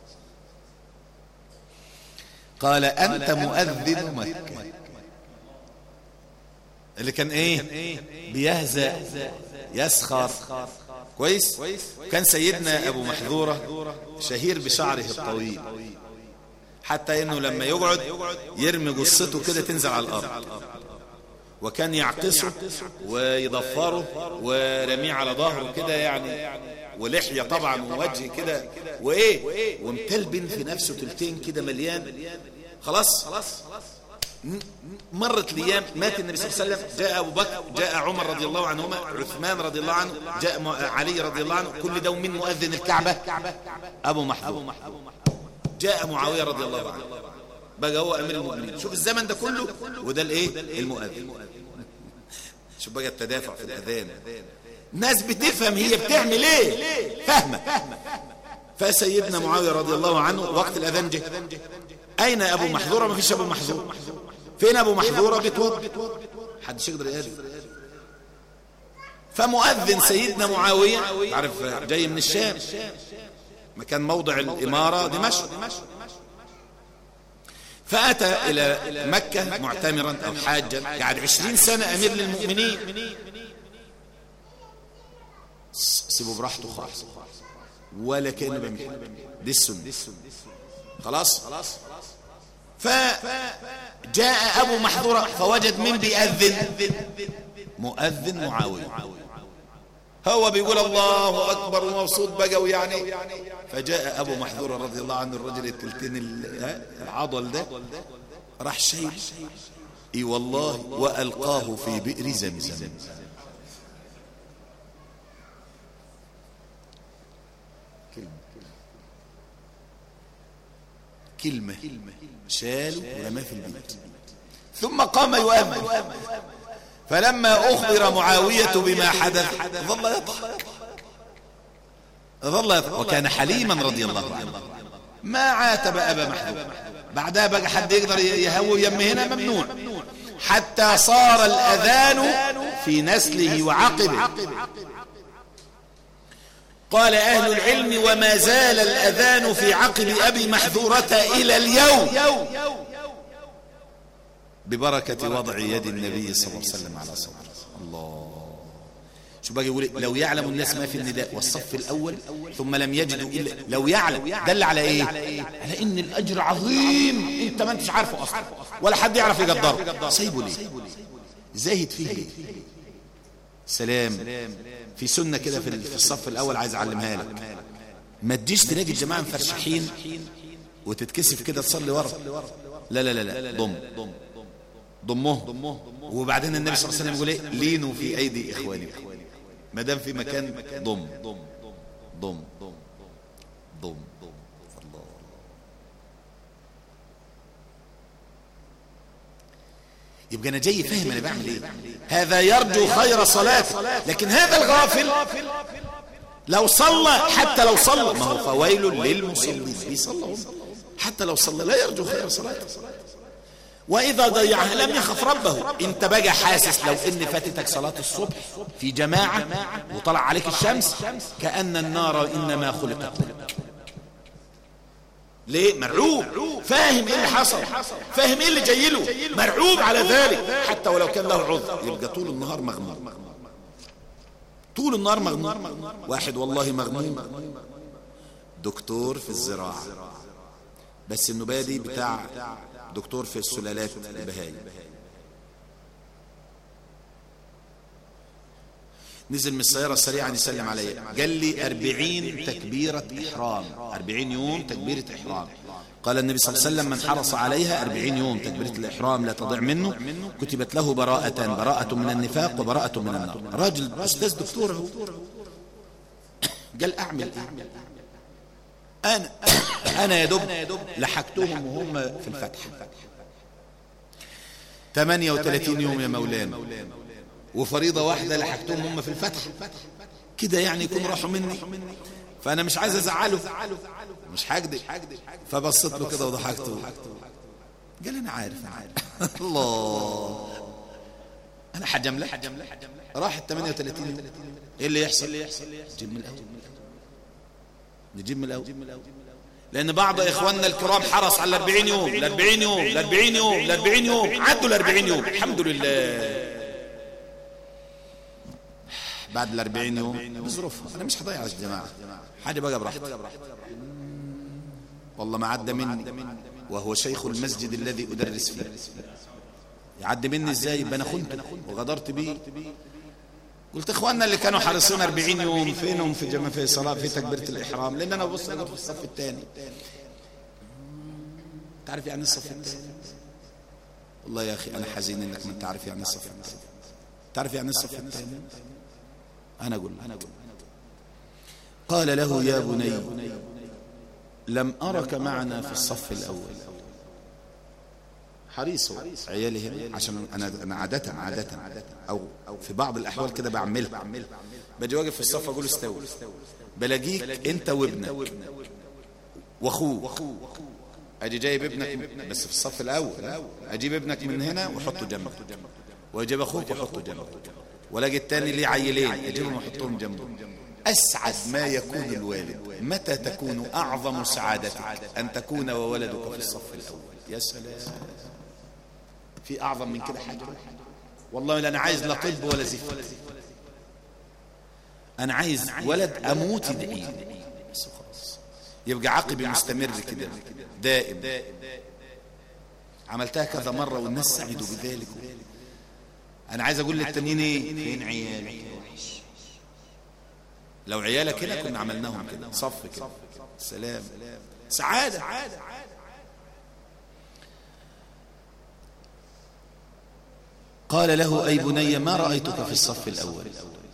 قال أنت مؤذن مكة. اللي كان بيهزأ يسخر كويس. كان سيدنا أبو محذورة شهير بشعره الطويل، حتى إنه لما يقعد يرمي جثته كده تنزل على الأرض، وكان يعقصه ويضفره ورميه على ظهره كده يعني، ولحية طبعا ووجه كده ومتلبن في نفسه تلتين كده مليان. خلاص مرت الايام، مات النبي صلى الله عليه وسلم، جاء ابو بكر، جاء عمر رضي الله عنهما، عثمان رضي الله عنه، جاء علي رضي الله عنه، كل ده من مؤذن الكعبة ابو محذور. جاء معاوية رضي الله عنه بقى هو امير المؤمنين. شوف الزمن ده كله وده المؤذن. شوف بقى التدافع في الاذان، ناس بتفهم هي بتعمل ايه، فاهمه. فسيدنا معاوية رضي الله عنه وقت الاذان جه، اين ابو محذورة؟ ما فيش ابو محذور. فين ابو محذورة؟ بيتوضى، حدش يقدر يقابل. فمؤذن سيدنا معاوية تعرف جاي من الشام، مكان موضع الامارة دمشق، فاتى الى مكة معتمرا او حاجا، قعد 20 سنة امير للمؤمنين. سيبوا براحته خالص ولا كأنه بيعمل. دي السنة خلاص. فجاء أبو محذورة فوجد من بيأذن، مؤذن معاوية، هو بيقول الله أكبر ومبسوط بقى ويعني. فجاء أبو محذورة رضي الله عنه، الرجل التلتين العضل ده، راح شيء والله وألقاه في بئر زمزم. كلمة شالوا ورماه في البيت، ثم قام يؤذن. فلما أخبر معاوية بما حدث ظل يضحك وكان حليما رضي الله عنه، ما عاتب أبا محذور. بعدها بقى حد يقدر يهوي يم هنا ممنوع، حتى صار الأذان في نسله وعقبه. قال أهل العلم وما زال الأذان في عقب أبي محذورة إلى اليوم ببركة وضع يد النبي صلى الله عليه وسلم على صدره. الله، شو بقى يقول لو يعلم الناس ما في النداء والصف الأول ثم لم يجدوا إلا، لو يعلم دل على إيه؟ على إن الأجر عظيم أنت ما أنتش عارفه أصلا، ولا حد يعرف يقدره. سيبه ليه؟ زاهد فيه ليه؟ سلام. في سنة كده في الصف الأول عايز أعلمها لك، ما تجيش تلاقي الجماعة مفرشحين وتتكسف كده تصلي ورا، لا لا لا لا، ضمه. وبعدين النبي صلى الله عليه وسلم يقول لينوا في أيدي إخوانكم، ما دام في مكان ضم. الله. يبقى أنا جاي فاهم أنا بعمل إيه. هذا يرجو خير صلاة، لكن هذا الغافل لو صلى، حتى لو صلى، ما هو فويل للمصلين، بيصلوا حتى لو صلى لا يرجو خير صلاة. وإذا ضيعها لم يخف ربه. انت بقى حاسس لو ان فاتتك صلاة الصبح في جماعة وطلع عليك الشمس كأن النار إنما خلقت لك. ليه؟ مرعوب، فاهم ايه اللي حصل، فاهم ايه اللي جاي له، مرعوب على ذلك حتى ولو كان له عذر. يبقى طول النهار مغموم، طول النهار مغموم. واحد والله مغموم دكتور في الزراعة، بس النبادي بتاع دكتور في السلالات البهائم، نزل من السيارة سريعا يسلم علي، قال لي 40 تكبيرة إحرام، 40 يوم تكبيرة إحرام. قال النبي صلى الله عليه وسلم من حرص عليها 40 يوم تكبيرة الإحرام لا تضيع منه كتبت له براءتان، براءة من النفاق وبراءة من النار. راجل أستاذ دكتور هو. قال أعمل أنا يا دوب لحقتهم وهم في الفتح. 38 يوم يا مولانا، وفريضة واحدة لحقتهم هم في الفتح كده، يعني يكون راحوا مني، فأنا مش عايز أزعله، مش هكدب. فبصيت له كده وضحكت، قال أنا عارف الله أنا حجملك. راح 38 يوم، إيه اللي يحصل؟ نجيب من الأول، لأن بعض إخواننا الكرام حرص على 40 يوم، ال40 يوم، ال40 يوم، ال40 يوم، عدوا ال40 يوم الحمد لله. بعد ال40 يوم بظروفها، أنا مش هضيع يا جماعة حاجة بقى براحتي، والله ما عدى مني وهو شيخ المسجد الذي أدرس فيه، يعدي مني إزاي؟ يبقى أنا خنته وغدرت بيه. قلت إخواننا اللي كانوا حريصين 40 يوم فينهم في جماعة في صلاة في تكبيرة الإحرام؟ لأن أنا ببص أنا في الصف الثاني. تعرف يعني الصف الثاني؟ والله يا أخي أنا حزين إنك ما تعرف يعني الصف الثاني. تعرف يعني الصف الثاني؟ أنا أقول قال له يا بني لم أرك معنا في الصف الأول. حريص عيالي هنا، عشان أنا عادة أو في بعض الأحوال كده بعملها، باجي واقف في الصف أقول استوي، بلاقيك أنت وابنك وأخوك، أجي جايب ابنك بس في الصف الأول، أجيب ابنك من هنا وحطه جنبك، وأجيب أخوك وحطه جنبك، ولاقي التاني ليه عيلين أجيبهم وحطهم جنبه. أسعد ما يكون الوالد متى تكون أعظم سعادتك أن تكون وولدك في الصف الأول. يا سلام، في أعظم من كده حاجة؟ والله لا أنا عايز لا طب ولا زفت، أنا عايز ولد أموت يدعي بس خلاص، يبقى عقبي مستمر كده دائم. عملتها كذا مرة والناس سعدوا بذلك. أنا عايز أقول للتانيين إيه؟ فين عيالك؟ لو عيالك هنا كنا عملناهم كده صف كده، سلام، سعادة. قال له أي بني ما رأيتك في الصف الأول؟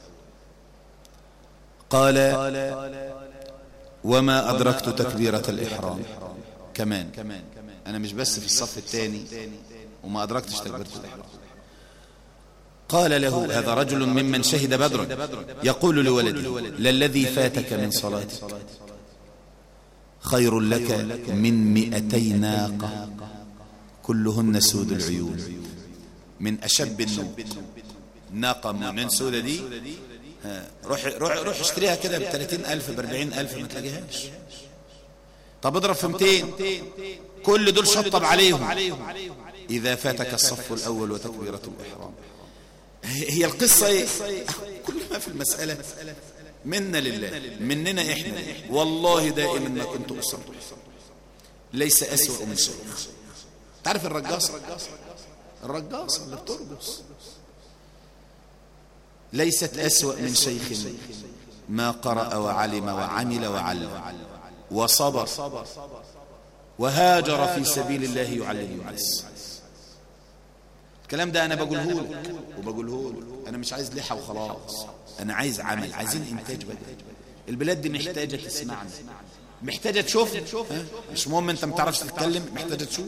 قال وما أدركت تكبيرة الإحرام. كمان أنا مش بس في الصف الثاني وما أدركتش تكبيرة الإحرام. قال له هذا رجل ممن شهد بدرا يقول لولده للذي فاتك من صلاتك خير لك من 200 ناقة كلهن سود العيون، من أشب النوق ناقة من سودة دي، روح اشتريها كده ب30,000 ب40,000 ما تلاقيهاش. طب اضرب في 200، كل دول شطب عليهم. إذا فاتك الصف الأول وتكبيرة الإحرام. هي القصة ايه؟ كل ما في المسألة منا لله، مننا احنا. والله دائما ما كنت أصر ليس أسوأ من شيء. تعرف الرقاصة اللي بترقص ليست أسوأ من شيخ ما قرأ وعلم وعمل وعلم وصبر وهاجر في سبيل الله يعلم الناس. الكلام ده أنا بقوله لك وبقوله لك. أنا مش عايز لحى وخلاص، أنا عايز عمل، عايزين إنتاج بدل. البلاد دي محتاجة تسمعنا، محتاجة تشوف، مش مهم أنت متعرفش تتكلم، محتاجة تشوف.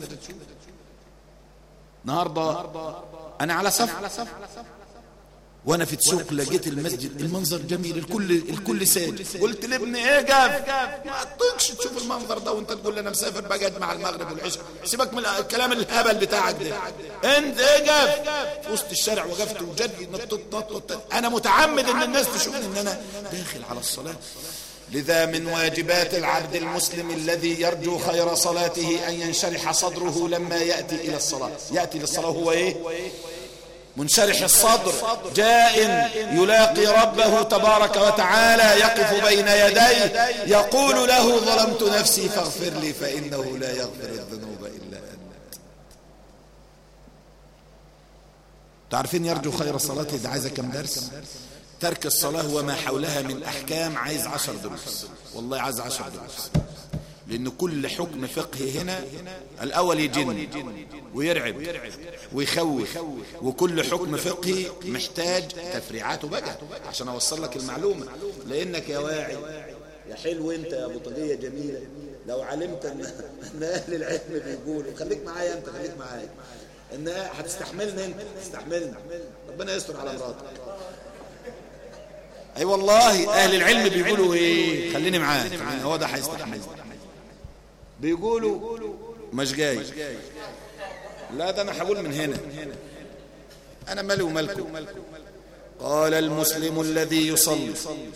النهاردة أنا على صف وانا في السوق لقيت المسجد المنظر جميل، الكل ساجد. قلت لابني ايه جاف ما تطيقش تشوف المنظر ده وانت تقول لي انا مسافر بقعد مع المغرب والعشاء. سيبك من الكلام الهبل بتاعك ده. انت ايه جاف في وسط الشارع وقفت وجدي نطط. انا متعمد ان الناس تشوفني ان انا داخل على الصلاة. لذا من واجبات العبد المسلم الذي يرجو خير صلاته ان ينشرح صدره لما يأتي الى الصلاة. يأتي للصلاة هو ايه؟ منشرح الصدر، جاء يلاقي ربه تبارك وتعالى، يقف بين يديه يقول له ظلمت نفسي فاغفر لي فإنه لا يغفر الذنوب إلا أنت. تعرفين يرجو خير صلاته ده عايزة كم درس؟ ترك الصلاة وما حولها من أحكام عايز 10 دروس، والله عايز 10 دروس. لأن كل حكم فقهي هنا الأول يجن ويرعب ويخوف، وكل حكم فقهي محتاج تفريعاته بقى عشان أوصل لك المعلومة. لأنك يا واعي يا حلو أنت يا بطاقية جميلة، لو علمت أن أهل العلم بيقولوا خليك معايا، أنت خليك معايا، ان هتستحملني انت، تستحملني، ربنا يستر على مراتك. اي والله اهل العلم بيقولوا ايه، خليني معاك، هو ده هيستحمل. بيقولوا مش جاي، لا ده انا هقول من هنا، انا مالي ومالكم. قال المسلم الذي يصلي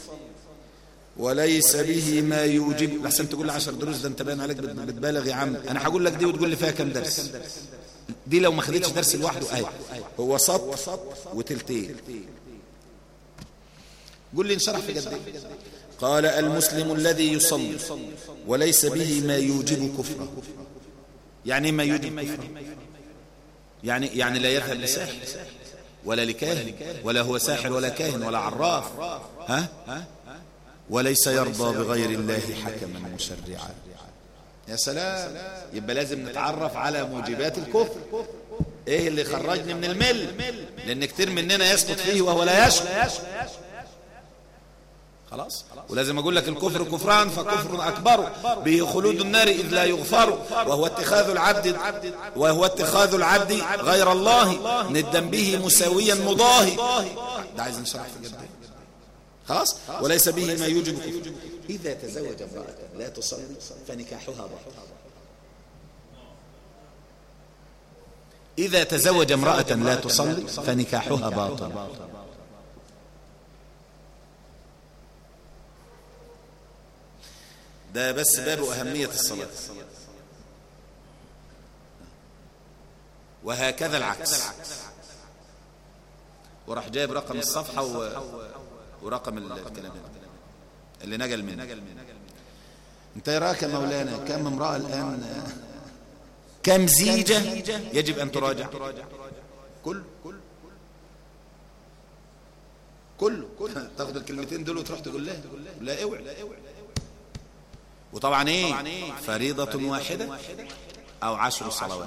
وليس به ما يوجب، لحسن تقول لي 10 دروس، ده انت باين عليك بتبالغ يا عم. انا هقول لك دي وتقول لي فيها كام درس. دي لو ما خدتش درس لوحده اهي، هو سطر وتلتين. قول لي انشرح في قد ايه. قال المسلم الذي يصلي وليس به ما يوجب كفره. يعني ما يوجب كفره؟ يعني لا يذهب لساحر ولا لكاهن، ولا هو ساحر ولا كاهن ولا عراف، وليس يرضى بغير الله حكما مشرعا. يا سلام، يبقى لازم نتعرف على موجبات الكفر. ايه اللي خرجني من المل؟ لان كتير مننا يسقط فيه وهو لا يشعر. خلاص. ولازم اقول لك الكفر كفران، فكفر اكبر به خلود النار اذ لا يغفر، وهو اتخاذ العبد غير الله ندا به مساويا مضاهي. ده عايز نشرح في جد. خلاص. وليس به ما يوجب كفر. اذا تزوج امرأة لا تصلي فنكاحها باطل. إذا تزوج امرأة لا تصلي فنكاحها باطل. ده بس باب أهمية الصلاة. وهكذا العكس. وراح جايب رقم الصفحة ورقم الكلام اللي نقل منه. انت يراك يا مولانا كم امرأة الآن، كم زيجة يجب أن تراجع؟ كله تاخد الكلمتين دول وتروح تقول لها لا اوعي. وطبعا ايه، فريضة واحدة او 10 صلوات.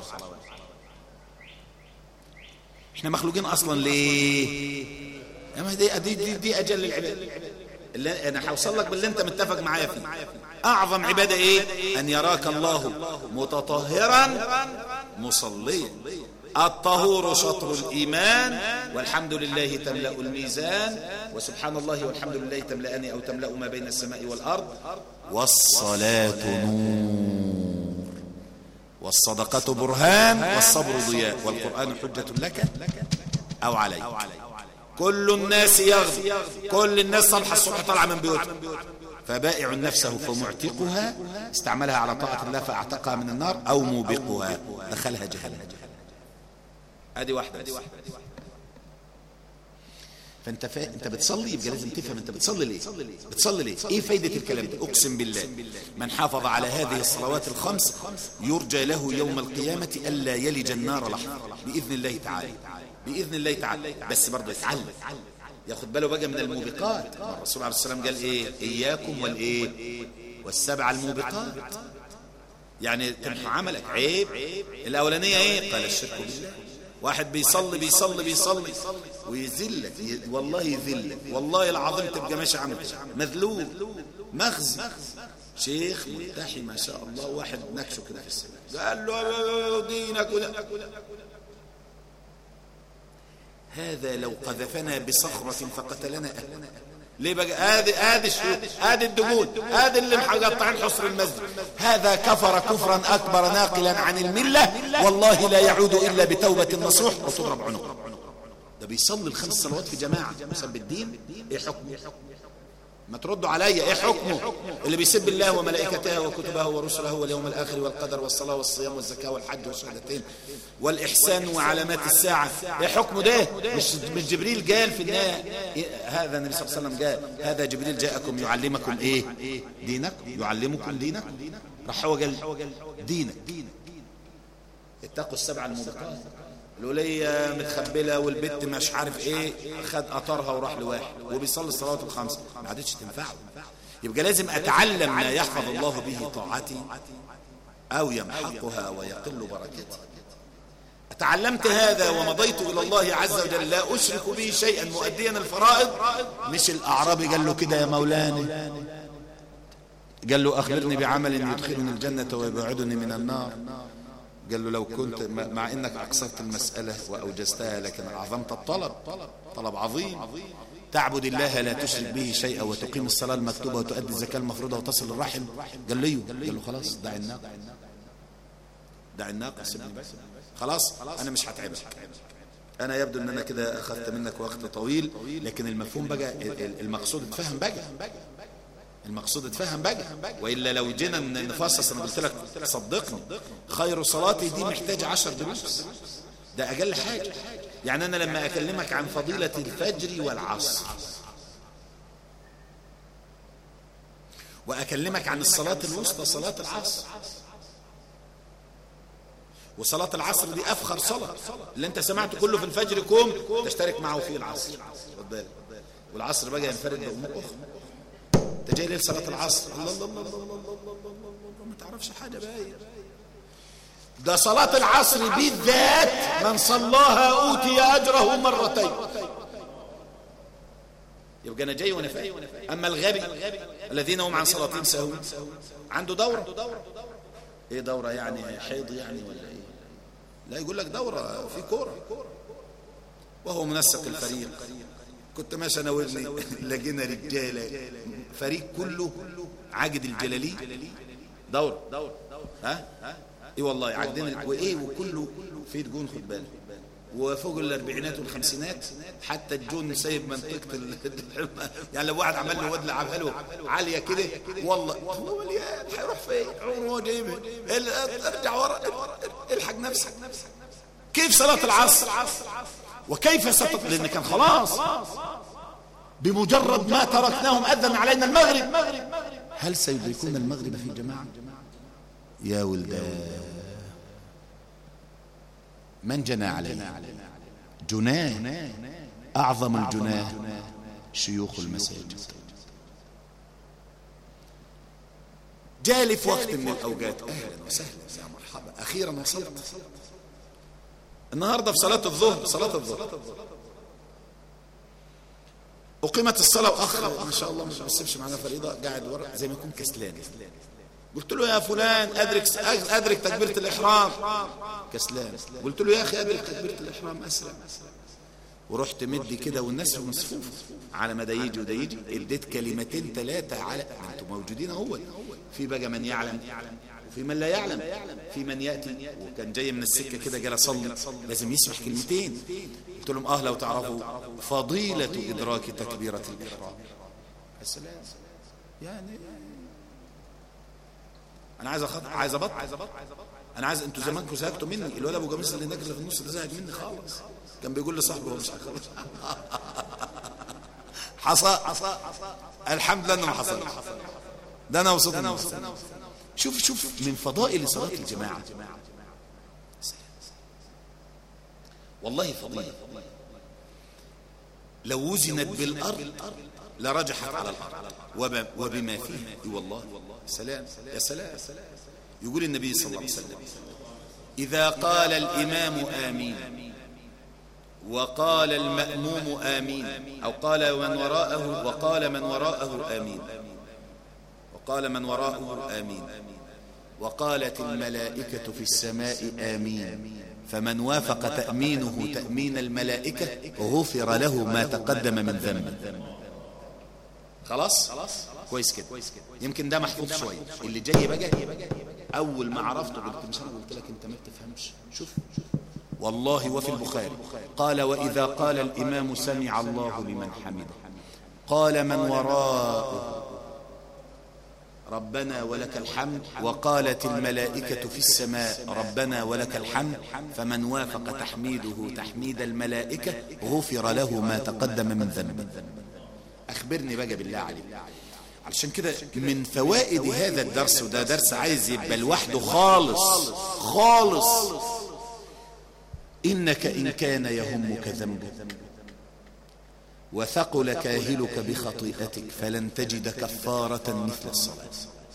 احنا مخلوقين اصلا ليه؟ دي اجل العبادة. اللي انا هوصل لك باللي انت متفق معايا فيه. اعظم عبادة ايه؟ ان يراك الله متطهرا مصليا. الطهور شطر الإيمان، والحمد لله تملأ الميزان، وسبحان الله والحمد لله تملأان أو تملأ ما بين السماء والأرض، والصلاة نور، والصدقة برهان، والصبر ضياء، والقرآن حجة لك أو عليك. كل الناس يغدو، كل الناس صبح الصبح طالعة من بيوتهم، فبائع نفسه فمعتقها، استعملها على طاعة الله فاعتقها من النار، أو موبقها دخلها جهنم. ادي واحدة بس. فانت انت بتصلي، يبقى لازم تفهم انت بتصلي ليه. ايه فايدة الكلام ده؟ اقسم بالله من حافظ على هذه الصلوات الخمس يرجى له يوم القيامة الا يلج النار لحظة باذن الله تعالى. بس برضه يتعلم، ياخد باله بقى من الموبقات. الرسول عليه الصلاة والسلام قال ايه؟ اياكم والسبع الموبقات، يعني تمحى عملك. عيب الاولانية ايه؟ قال الشرك بالله. واحد بيصلي ويذلك، والله يذلك، والله العظيم تبقى ماشي عامل مذلول مخزي. شيخ ملتحي ما شاء الله، واحد نكشه كده في السماء قال له دينك هذا لو قذفنا بصخرة فقتلنا أهلنا. ليه بقى؟ هذه الدجول، هذه اللي محقطعين حصر المسجد، هذا كفر كفرا أكبر ناقلا عن الملة، والله لا يعود إلا بتوبة النصوح وتضرب عنقه. ده بيصلي ال5 صلوات في جماعة، بسبب الدين. ايه حكمه؟ ما تردوا عليا، ايه حكمه؟ اللي بيسب الله وملائكته وكتبه ورسله واليوم الآخر والقدر والصلاة والصيام والزكاة والحج والشهادتين والإحسان وعلامات الساعة، ايه حكمه ده؟ مش جبريل قال في النهاية؟ هذا النبي صلى الله عليه وسلم قال هذا جبريل جاءكم يعلمكم ايه؟ دينكم، يعلمكم دينكم. راح هو قال دينك. اتقوا السبع الموبقات. الولية متخبلة والبت مش عارف ايه، خد قطرها وراح لواحد وبيصلي الصلوات الخمس، ما عادتش تنفعه. يبقى لازم اتعلم ما يحفظ الله به طاعتي او يمحقها ويقل بركتي. تعلمت هذا ومضيت الى الله عز وجل لا اشرك به شيئا مؤديا الفرائض. مش الاعرابي قال له كده يا مولانا، قال له اخبرني بعمل يدخلني الجنة ويبعدني من النار. قال له لو كنت مع انك اقصرت المسألة واوجزتها لكن اعظمت الطلب، طلب عظيم، تعبد الله لا تشرك به شيئا وتقيم الصلاة المكتوبة وتؤدي الزكاة المفروضة وتصل الرحم. قال له خلاص دع الناقة، دع الناقة سيبني بس، خلاص انا مش هتعبك. انا يبدو ان انا كده اخذت منك وقت طويل، لكن المفهوم بقى، المقصود اتفهم بقى، المقصود اتفهم بقى. وإلا لو جينا نفصص، أنا قلت لك صدقني خير صلاتي دي محتاج 10 دروس، ده أقل حاجة. يعني أنا لما أكلمك عن فضيلة الفجر والعصر، وأكلمك عن الصلاة الوسطى صلاة العصر، وصلاة العصر دي أفخر صلاة، اللي أنت سمعته كله في الفجر كوم تشترك معه في العصر، والعصر بقى ينفرد بأمور أخرى. انت جاي ليه صلاة العصر؟ الله الله الله الله الله، ما تعرفش حاجة باين. ده صلاة العصر بالذات من صلاها أوتي أجره مرتين. يبقى أنا جاي وأنا فاهم. أما الغبي الذين هم عن صلاتهم ساهون عنده دورة. إيه دورة يعني؟ حيض يعني ولا إيه؟ لا، يقول لك دورة في كورة وهو منسق الفريق. كنت ماشي انا وابني لقينا رجاله فريق كله عاجد الجلالي دور ايه والله عاجدين وايه، وكله في جون، خد بالك، وفوق الاربعينات والخمسينات، حتى الجون سايب منطقه يعني لو واحد عمل له واد لعبها له عاليه كده والله هو مليان، هيروح فين؟ عمره هو جايبها، ارجع ورا، الحق نفسك. كيف صلاه العصر وكيف لأن كان خلاص بمجرد ما تركناهم أذن علينا المغرب. هل سيدركون المغرب في جماعة؟ يا ولدان، من جنى علينا؟ جناه، أعظم الجناه شيوخ المساجد. جالي في وقت من الأوقات، أهلا وسهلا يا مرحبا، أخيرا وصلت النهاردة في صلاة الظهر، أقيمت الصلاة وأخر ما شاء الله ما بيسيبش معنا فريضة، قاعد ورا زي ما يكون كسلان. قلت له يا فلان أدرك تكبيرة الإحرام، كسلان. قلت له يا أخي أدرك تكبيرة الإحرام أسرع. ورحت مدي كده والناس في مصفوف على ما ده يجي وده يجي، اديت كلمتين ثلاثة على أنتم موجودين أول، في بقى من يعلم وفي من لا يعلم، في من يأتي وكان جاي من السكة كده جاي أصلي لازم يسمع كلمتين. قلت لهم لو تعرفوا فضيلة إدراك تكبيرة الإحرام. السلام يعني أنا عايز أبط، أنا عايز، أنتوا زمانكم زهقتوا مني. الولد أبو جميس اللي هناك اللي في النص ده زهق مني خالص، كان بيقول لي صاحبه مش حصل الحمد لله إنه ما حصل، ده أنا وصلت. شوف من فضائل صلاة الجماعة، والله فضيلة لو وزنت بالأرض لرجحت على الأرض وبما فيها. والله سلام يا سلام. يقول النبي صلى الله عليه وسلم إذا قال الإمام آمين وقال المأموم آمين، أو قال من وراءه وقال من وراءه آمين، وقال من وراءه آمين، وقالت الملائكة في السماء آمين، فمن وافق تأمينه تأمين الملائكة غفر له ما تقدم من ذنبه. خلاص كويس كده. يمكن ده محفوظ شوية. اللي جاي بقى أول ما عرفته قلت مش أنا قلت لك أنت ما بتفهمش. شوف والله وفي البخاري قال وإذا قال الإمام سمع الله لمن حمده قال من وراءه ربنا ولك الحمد، وقالت الملائكة في السماء ربنا ولك الحمد، فمن وافق تحميده تحميد الملائكة غفر له ما تقدم من ذنبه. أخبرني بقى بالله عليك. علشان كده من فوائد هذا الدرس، وده درس عايز يبقى لوحده خالص، إنك إن كان يهمك ذنبك وثقل كاهلك بخطيئتك فلن تجد كفارة مثل الصلاة.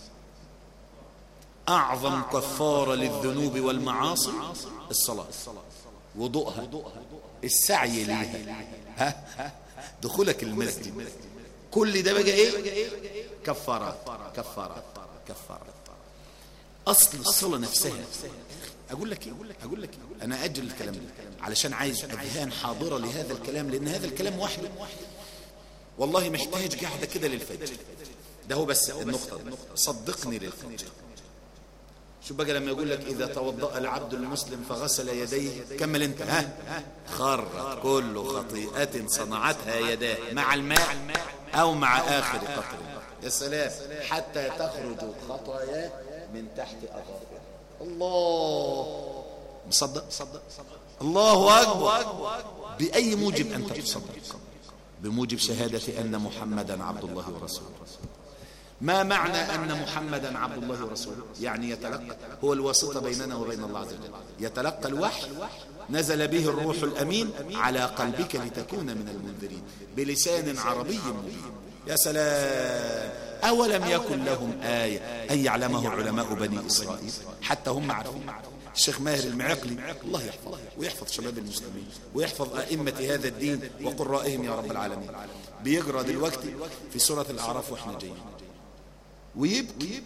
أعظم كفارة للذنوب والمعاصي الصلاة، وضوءها، السعي ليها، دخولك المسجد، كل ده بقى ايه؟ كفارات. أصل الصلاة نفسها اقول لك انا اجل الكلام ده علشان عايز اذهان حاضرة لهذا الكلام، لان هذا الكلام وحده والله محتاج قاعدة كده للفجر. ده هو بس النقطة دي. صدقني للفجر. شو بقى لما يقول لك إذا توضأ العبد المسلم فغسل يديه، كمل انت، خر كل خطيئة صنعتها يداه مع الماء أو مع آخر قطر، يا سلام، حتى تخرج خطاياه من تحت أظافره. الله، مصدق؟ الله أكبر. بأي موجب أنت تصدق؟ بموجب شهادة أن محمدا عبد الله ورسوله. ما معنى أن محمدا عبد الله ورسوله؟ يعني يتلقى، هو الواسطة بيننا وبين الله عز وجل، يتلقى الوحي، نزل به الروح الأمين على قلبك لتكون من المنذرين بلسان عربي مبين. يا سلام، أولم يكن لهم آية أن يعلمه علماء بني إسرائيل؟ حتى هم عارفين. الشيخ ماهر المعقلي الله يحفظه ويحفظ شباب المسلمين ويحفظ أئمة هذا الدين وقرائهم يا رب العالمين، بيقرأ دلوقتي في سورة الأعراف وإحنا جايين ويبكي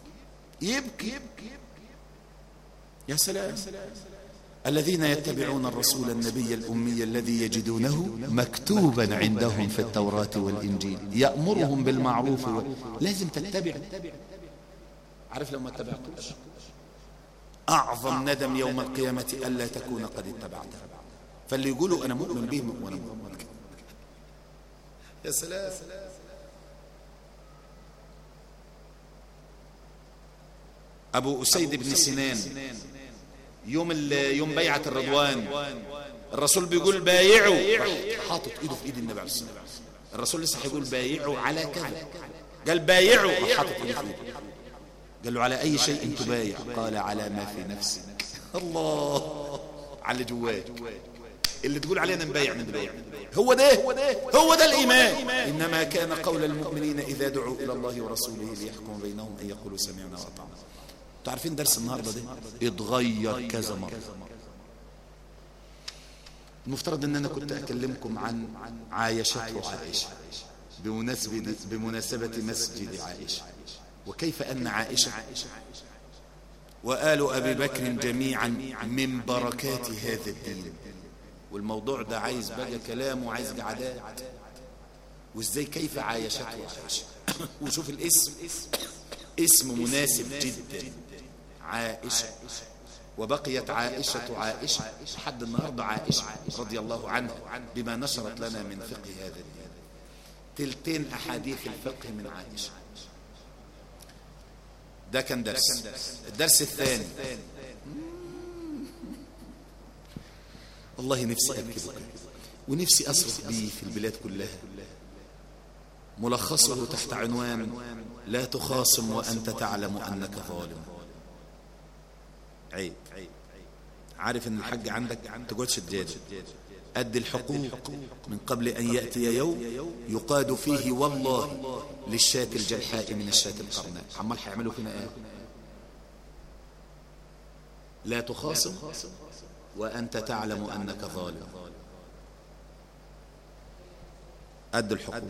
يا سلام. الذين يتبعون الرسول النبي الأمي الذي يجدونه مكتوبا عندهم في التوراة والإنجيل يأمرهم بالمعروف لازم تتبع. عارف لو ما اتبعتوش أعظم ندم يوم القيامة ألا تكون قد اتبعته. فاللي يقولوا أنا مؤمن به وأنا مؤمن كده. يا سلام. أبو أسيد بن سنان يوم بيعة الرضوان الرسول بيقول بايعوا، حاطط ايده في ايد النبي عليه الصلاة والسلام. الرسول لسه هيقول بايعوا على كذا، قال بايعوا، حاطط ايده في ايده. قال له على اي شيء تبايع؟ قال على ما في نفسك. الله، على اللي جواك، اللي تقول علينا نبايع. هو ده الإيمان. إنما كان قول المؤمنين إذا دعوا إلى الله ورسوله ليحكم بينهم أن يقولوا سمعنا وأطعنا. تعرفين درس النهاردة ده اتغير كذا مرة. المفترض أن أنا كنت أكلمكم عن عايشته عائشة بمناسبة مسجد عائشة، وكيف أن عائشة وآل أبي بكر جميعا من بركات هذا الدين. والموضوع ده عايز بقى كلام وعايز قعدات، وازاي كيف عايشته عائشة. وشوف الاسم، اسم مناسب جدا، عائشة. وبقيت عائشة لحد النهاردة عائشة رضي الله عنها بما نشرت لنا من فقه هذا الدين. تلتين أحاديث الفقه من عائشة. ده كان درس. الدرس الثاني، والله نفسي أكتبه ونفسي أصرف به في البلاد كلها. ملخصه تحت عنوان لا تخاصم وأنت تعلم أنك ظالم. عيب. عارف ان الحج عندك تقعدش تجادل. أدي الحقوق من قبل أن يأتي يوم يقاد فيه والله للشاة الجلحاء من الشاة القرناء. عمال هيعملوا فينا ايه؟ لا تخاصم وأنت تعلم أنك ظالم. أدي الحقوق.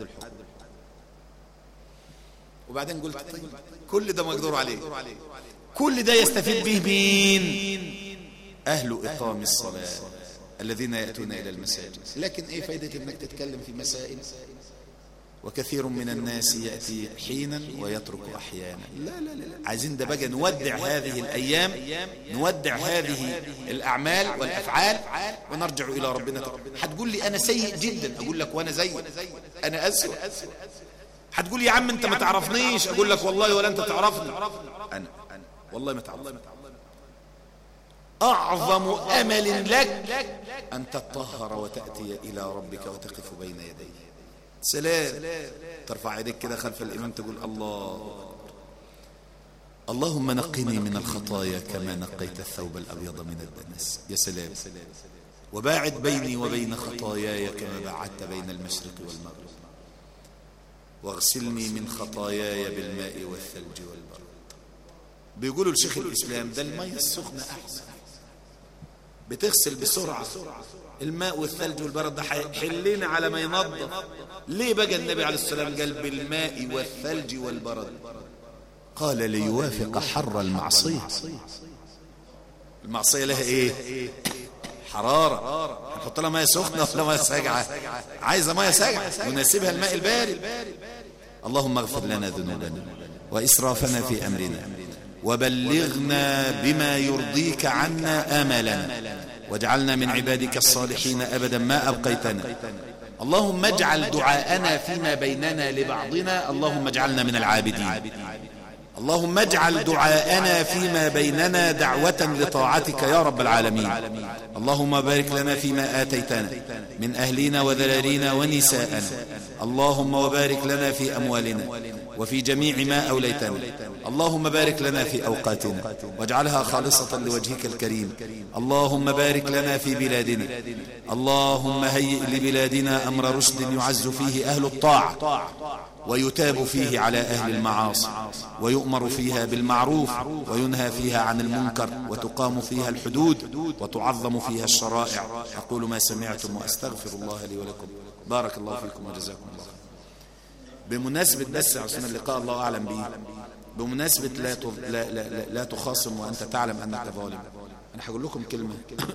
وبعدين قلت طيب كل ده مقدور عليه، كل ده يستفيد به مين؟ أهل إقام الصلاة الذين يأتون إلى المساجد. لكن إيه فايدة إنك تتكلم في مسائل وكثير من الناس يأتي حينا ويترك أحيانا؟ لا. عايزين ده بقى نودع هذه الأيام، نودع هذه الأعمال والأفعال ونرجع إلى ربنا. هتقول لي أنا سيء جدا، أقول لك وأنا زي أنا أسوأ. هتقول لي يا عم أنت ما تعرفنيش، أقول لك والله ولا أنت تعرفني. أنا والله ما تعرفني. أعظم أمل لك أن تطهر وتأتي إلى ربك وتقف بين يديه. سلام. ترفع يديك كده خلف الإمام تقول الله اللهم نقني من الخطايا كما نقيت الثوب الأبيض من الدنس. يا سلام. وباعد بيني وبين خطاياي كما باعدت بين المشرق والمغرب، واغسلني من خطاياي بالماء والثلج والبرد. بيقولوا لشيخ الإسلام ده الماء السخنة أحسن، بتغسل بسرعة. الماء والثلج والبرد ده حلين على ما ينظف. ليه بقى النبي عليه الصلاة والسلام قال بالماء والثلج والبرد؟ قال ليوافق حر المعصية. المعصية لها ايه؟ حرارة. هنحط لها مية سخنة ولا مية ساقعة؟ عايزة مية ساقعة يناسبها الماء البارد. اللهم اغفر لنا ذنوبنا وإسرافنا في أمرنا، وبلغنا بما يرضيك عنا آمالنا، واجعلنا من عبادك الصالحين أبدا ما أبقيتنا. اللهم اجعل دعاءنا فيما بيننا لبعضنا اللهم اجعلنا من العابدين. اللهم اجعل دعاءنا فيما بيننا دعوة لطاعتك يا رب العالمين. اللهم بارك لنا فيما آتيتنا من أهلنا وذرارينا ونساءنا. اللهم وبارك لنا في أموالنا وفي جميع ما أوليتنا. اللهم بارك لنا في أوقاتنا واجعلها خالصة لوجهك الكريم. اللهم بارك لنا في بلادنا. اللهم هيئ لبلادنا أمر رشد يعز فيه أهل الطاعة ويتاب فيه على أهل المعاصي، ويؤمر فيها بالمعروف وينهى فيها عن المنكر، وتقام فيها الحدود وتعظم فيها الشرائع. أقول ما سمعتم وأستغفر الله لي ولكم. بارك الله فيكم وجزاكم الله. بمناسبة بس عشان اللقاء الله أعلم به، بمناسبة لا تخاصم وأنت تعلم أنك ظالم، أنا هقول لكم كلمة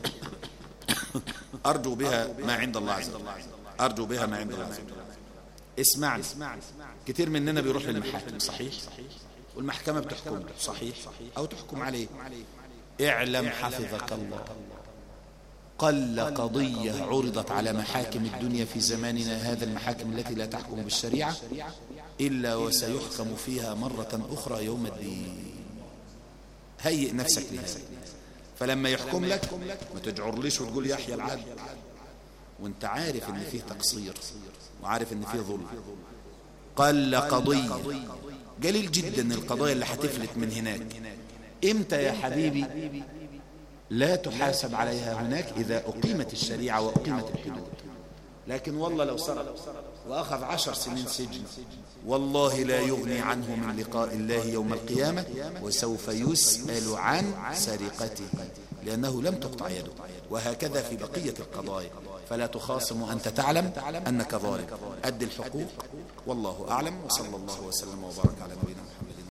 أرجو بها ما عند الله عز وجل. أرجو بها ما عند الله عز وجل. اسمعني، كتير مننا بيروح للمحاكم صحيح، والمحكمة بتحكم صحيح أو تحكم عليه. اعلم حفظك الله قل قضية عرضت على محاكم الدنيا في زماننا هذا، المحاكم التي لا تحكم بالشريعة، إلا وسيحكم فيها مرة أخرى يوم الدين. هيئ نفسك لهذا، فلما يحكم لك ما تجعرليش وتقول يحيى العدل وانت عارف ان فيه تقصير وعارف ان فيه ظلم. قل قضية، قليل جدا القضايا اللي هتفلت من هناك. امتى يا حبيبي لا تحاسب عليها هناك؟ إذا أقيمت الشريعة وأقيمت الحدود. لكن والله لو سرق وأخذ 10 سنين سجن والله لا يغني عنه من لقاء الله يوم القيامة، وسوف يسأل عن سرقته لأنه لم تقطع يده. وهكذا في بقية القضايا. فلا تخاصم وأنت تعلم أنك ظالم. أد الحقوق والله أعلم. وصلى الله وسلم وبارك على نبينا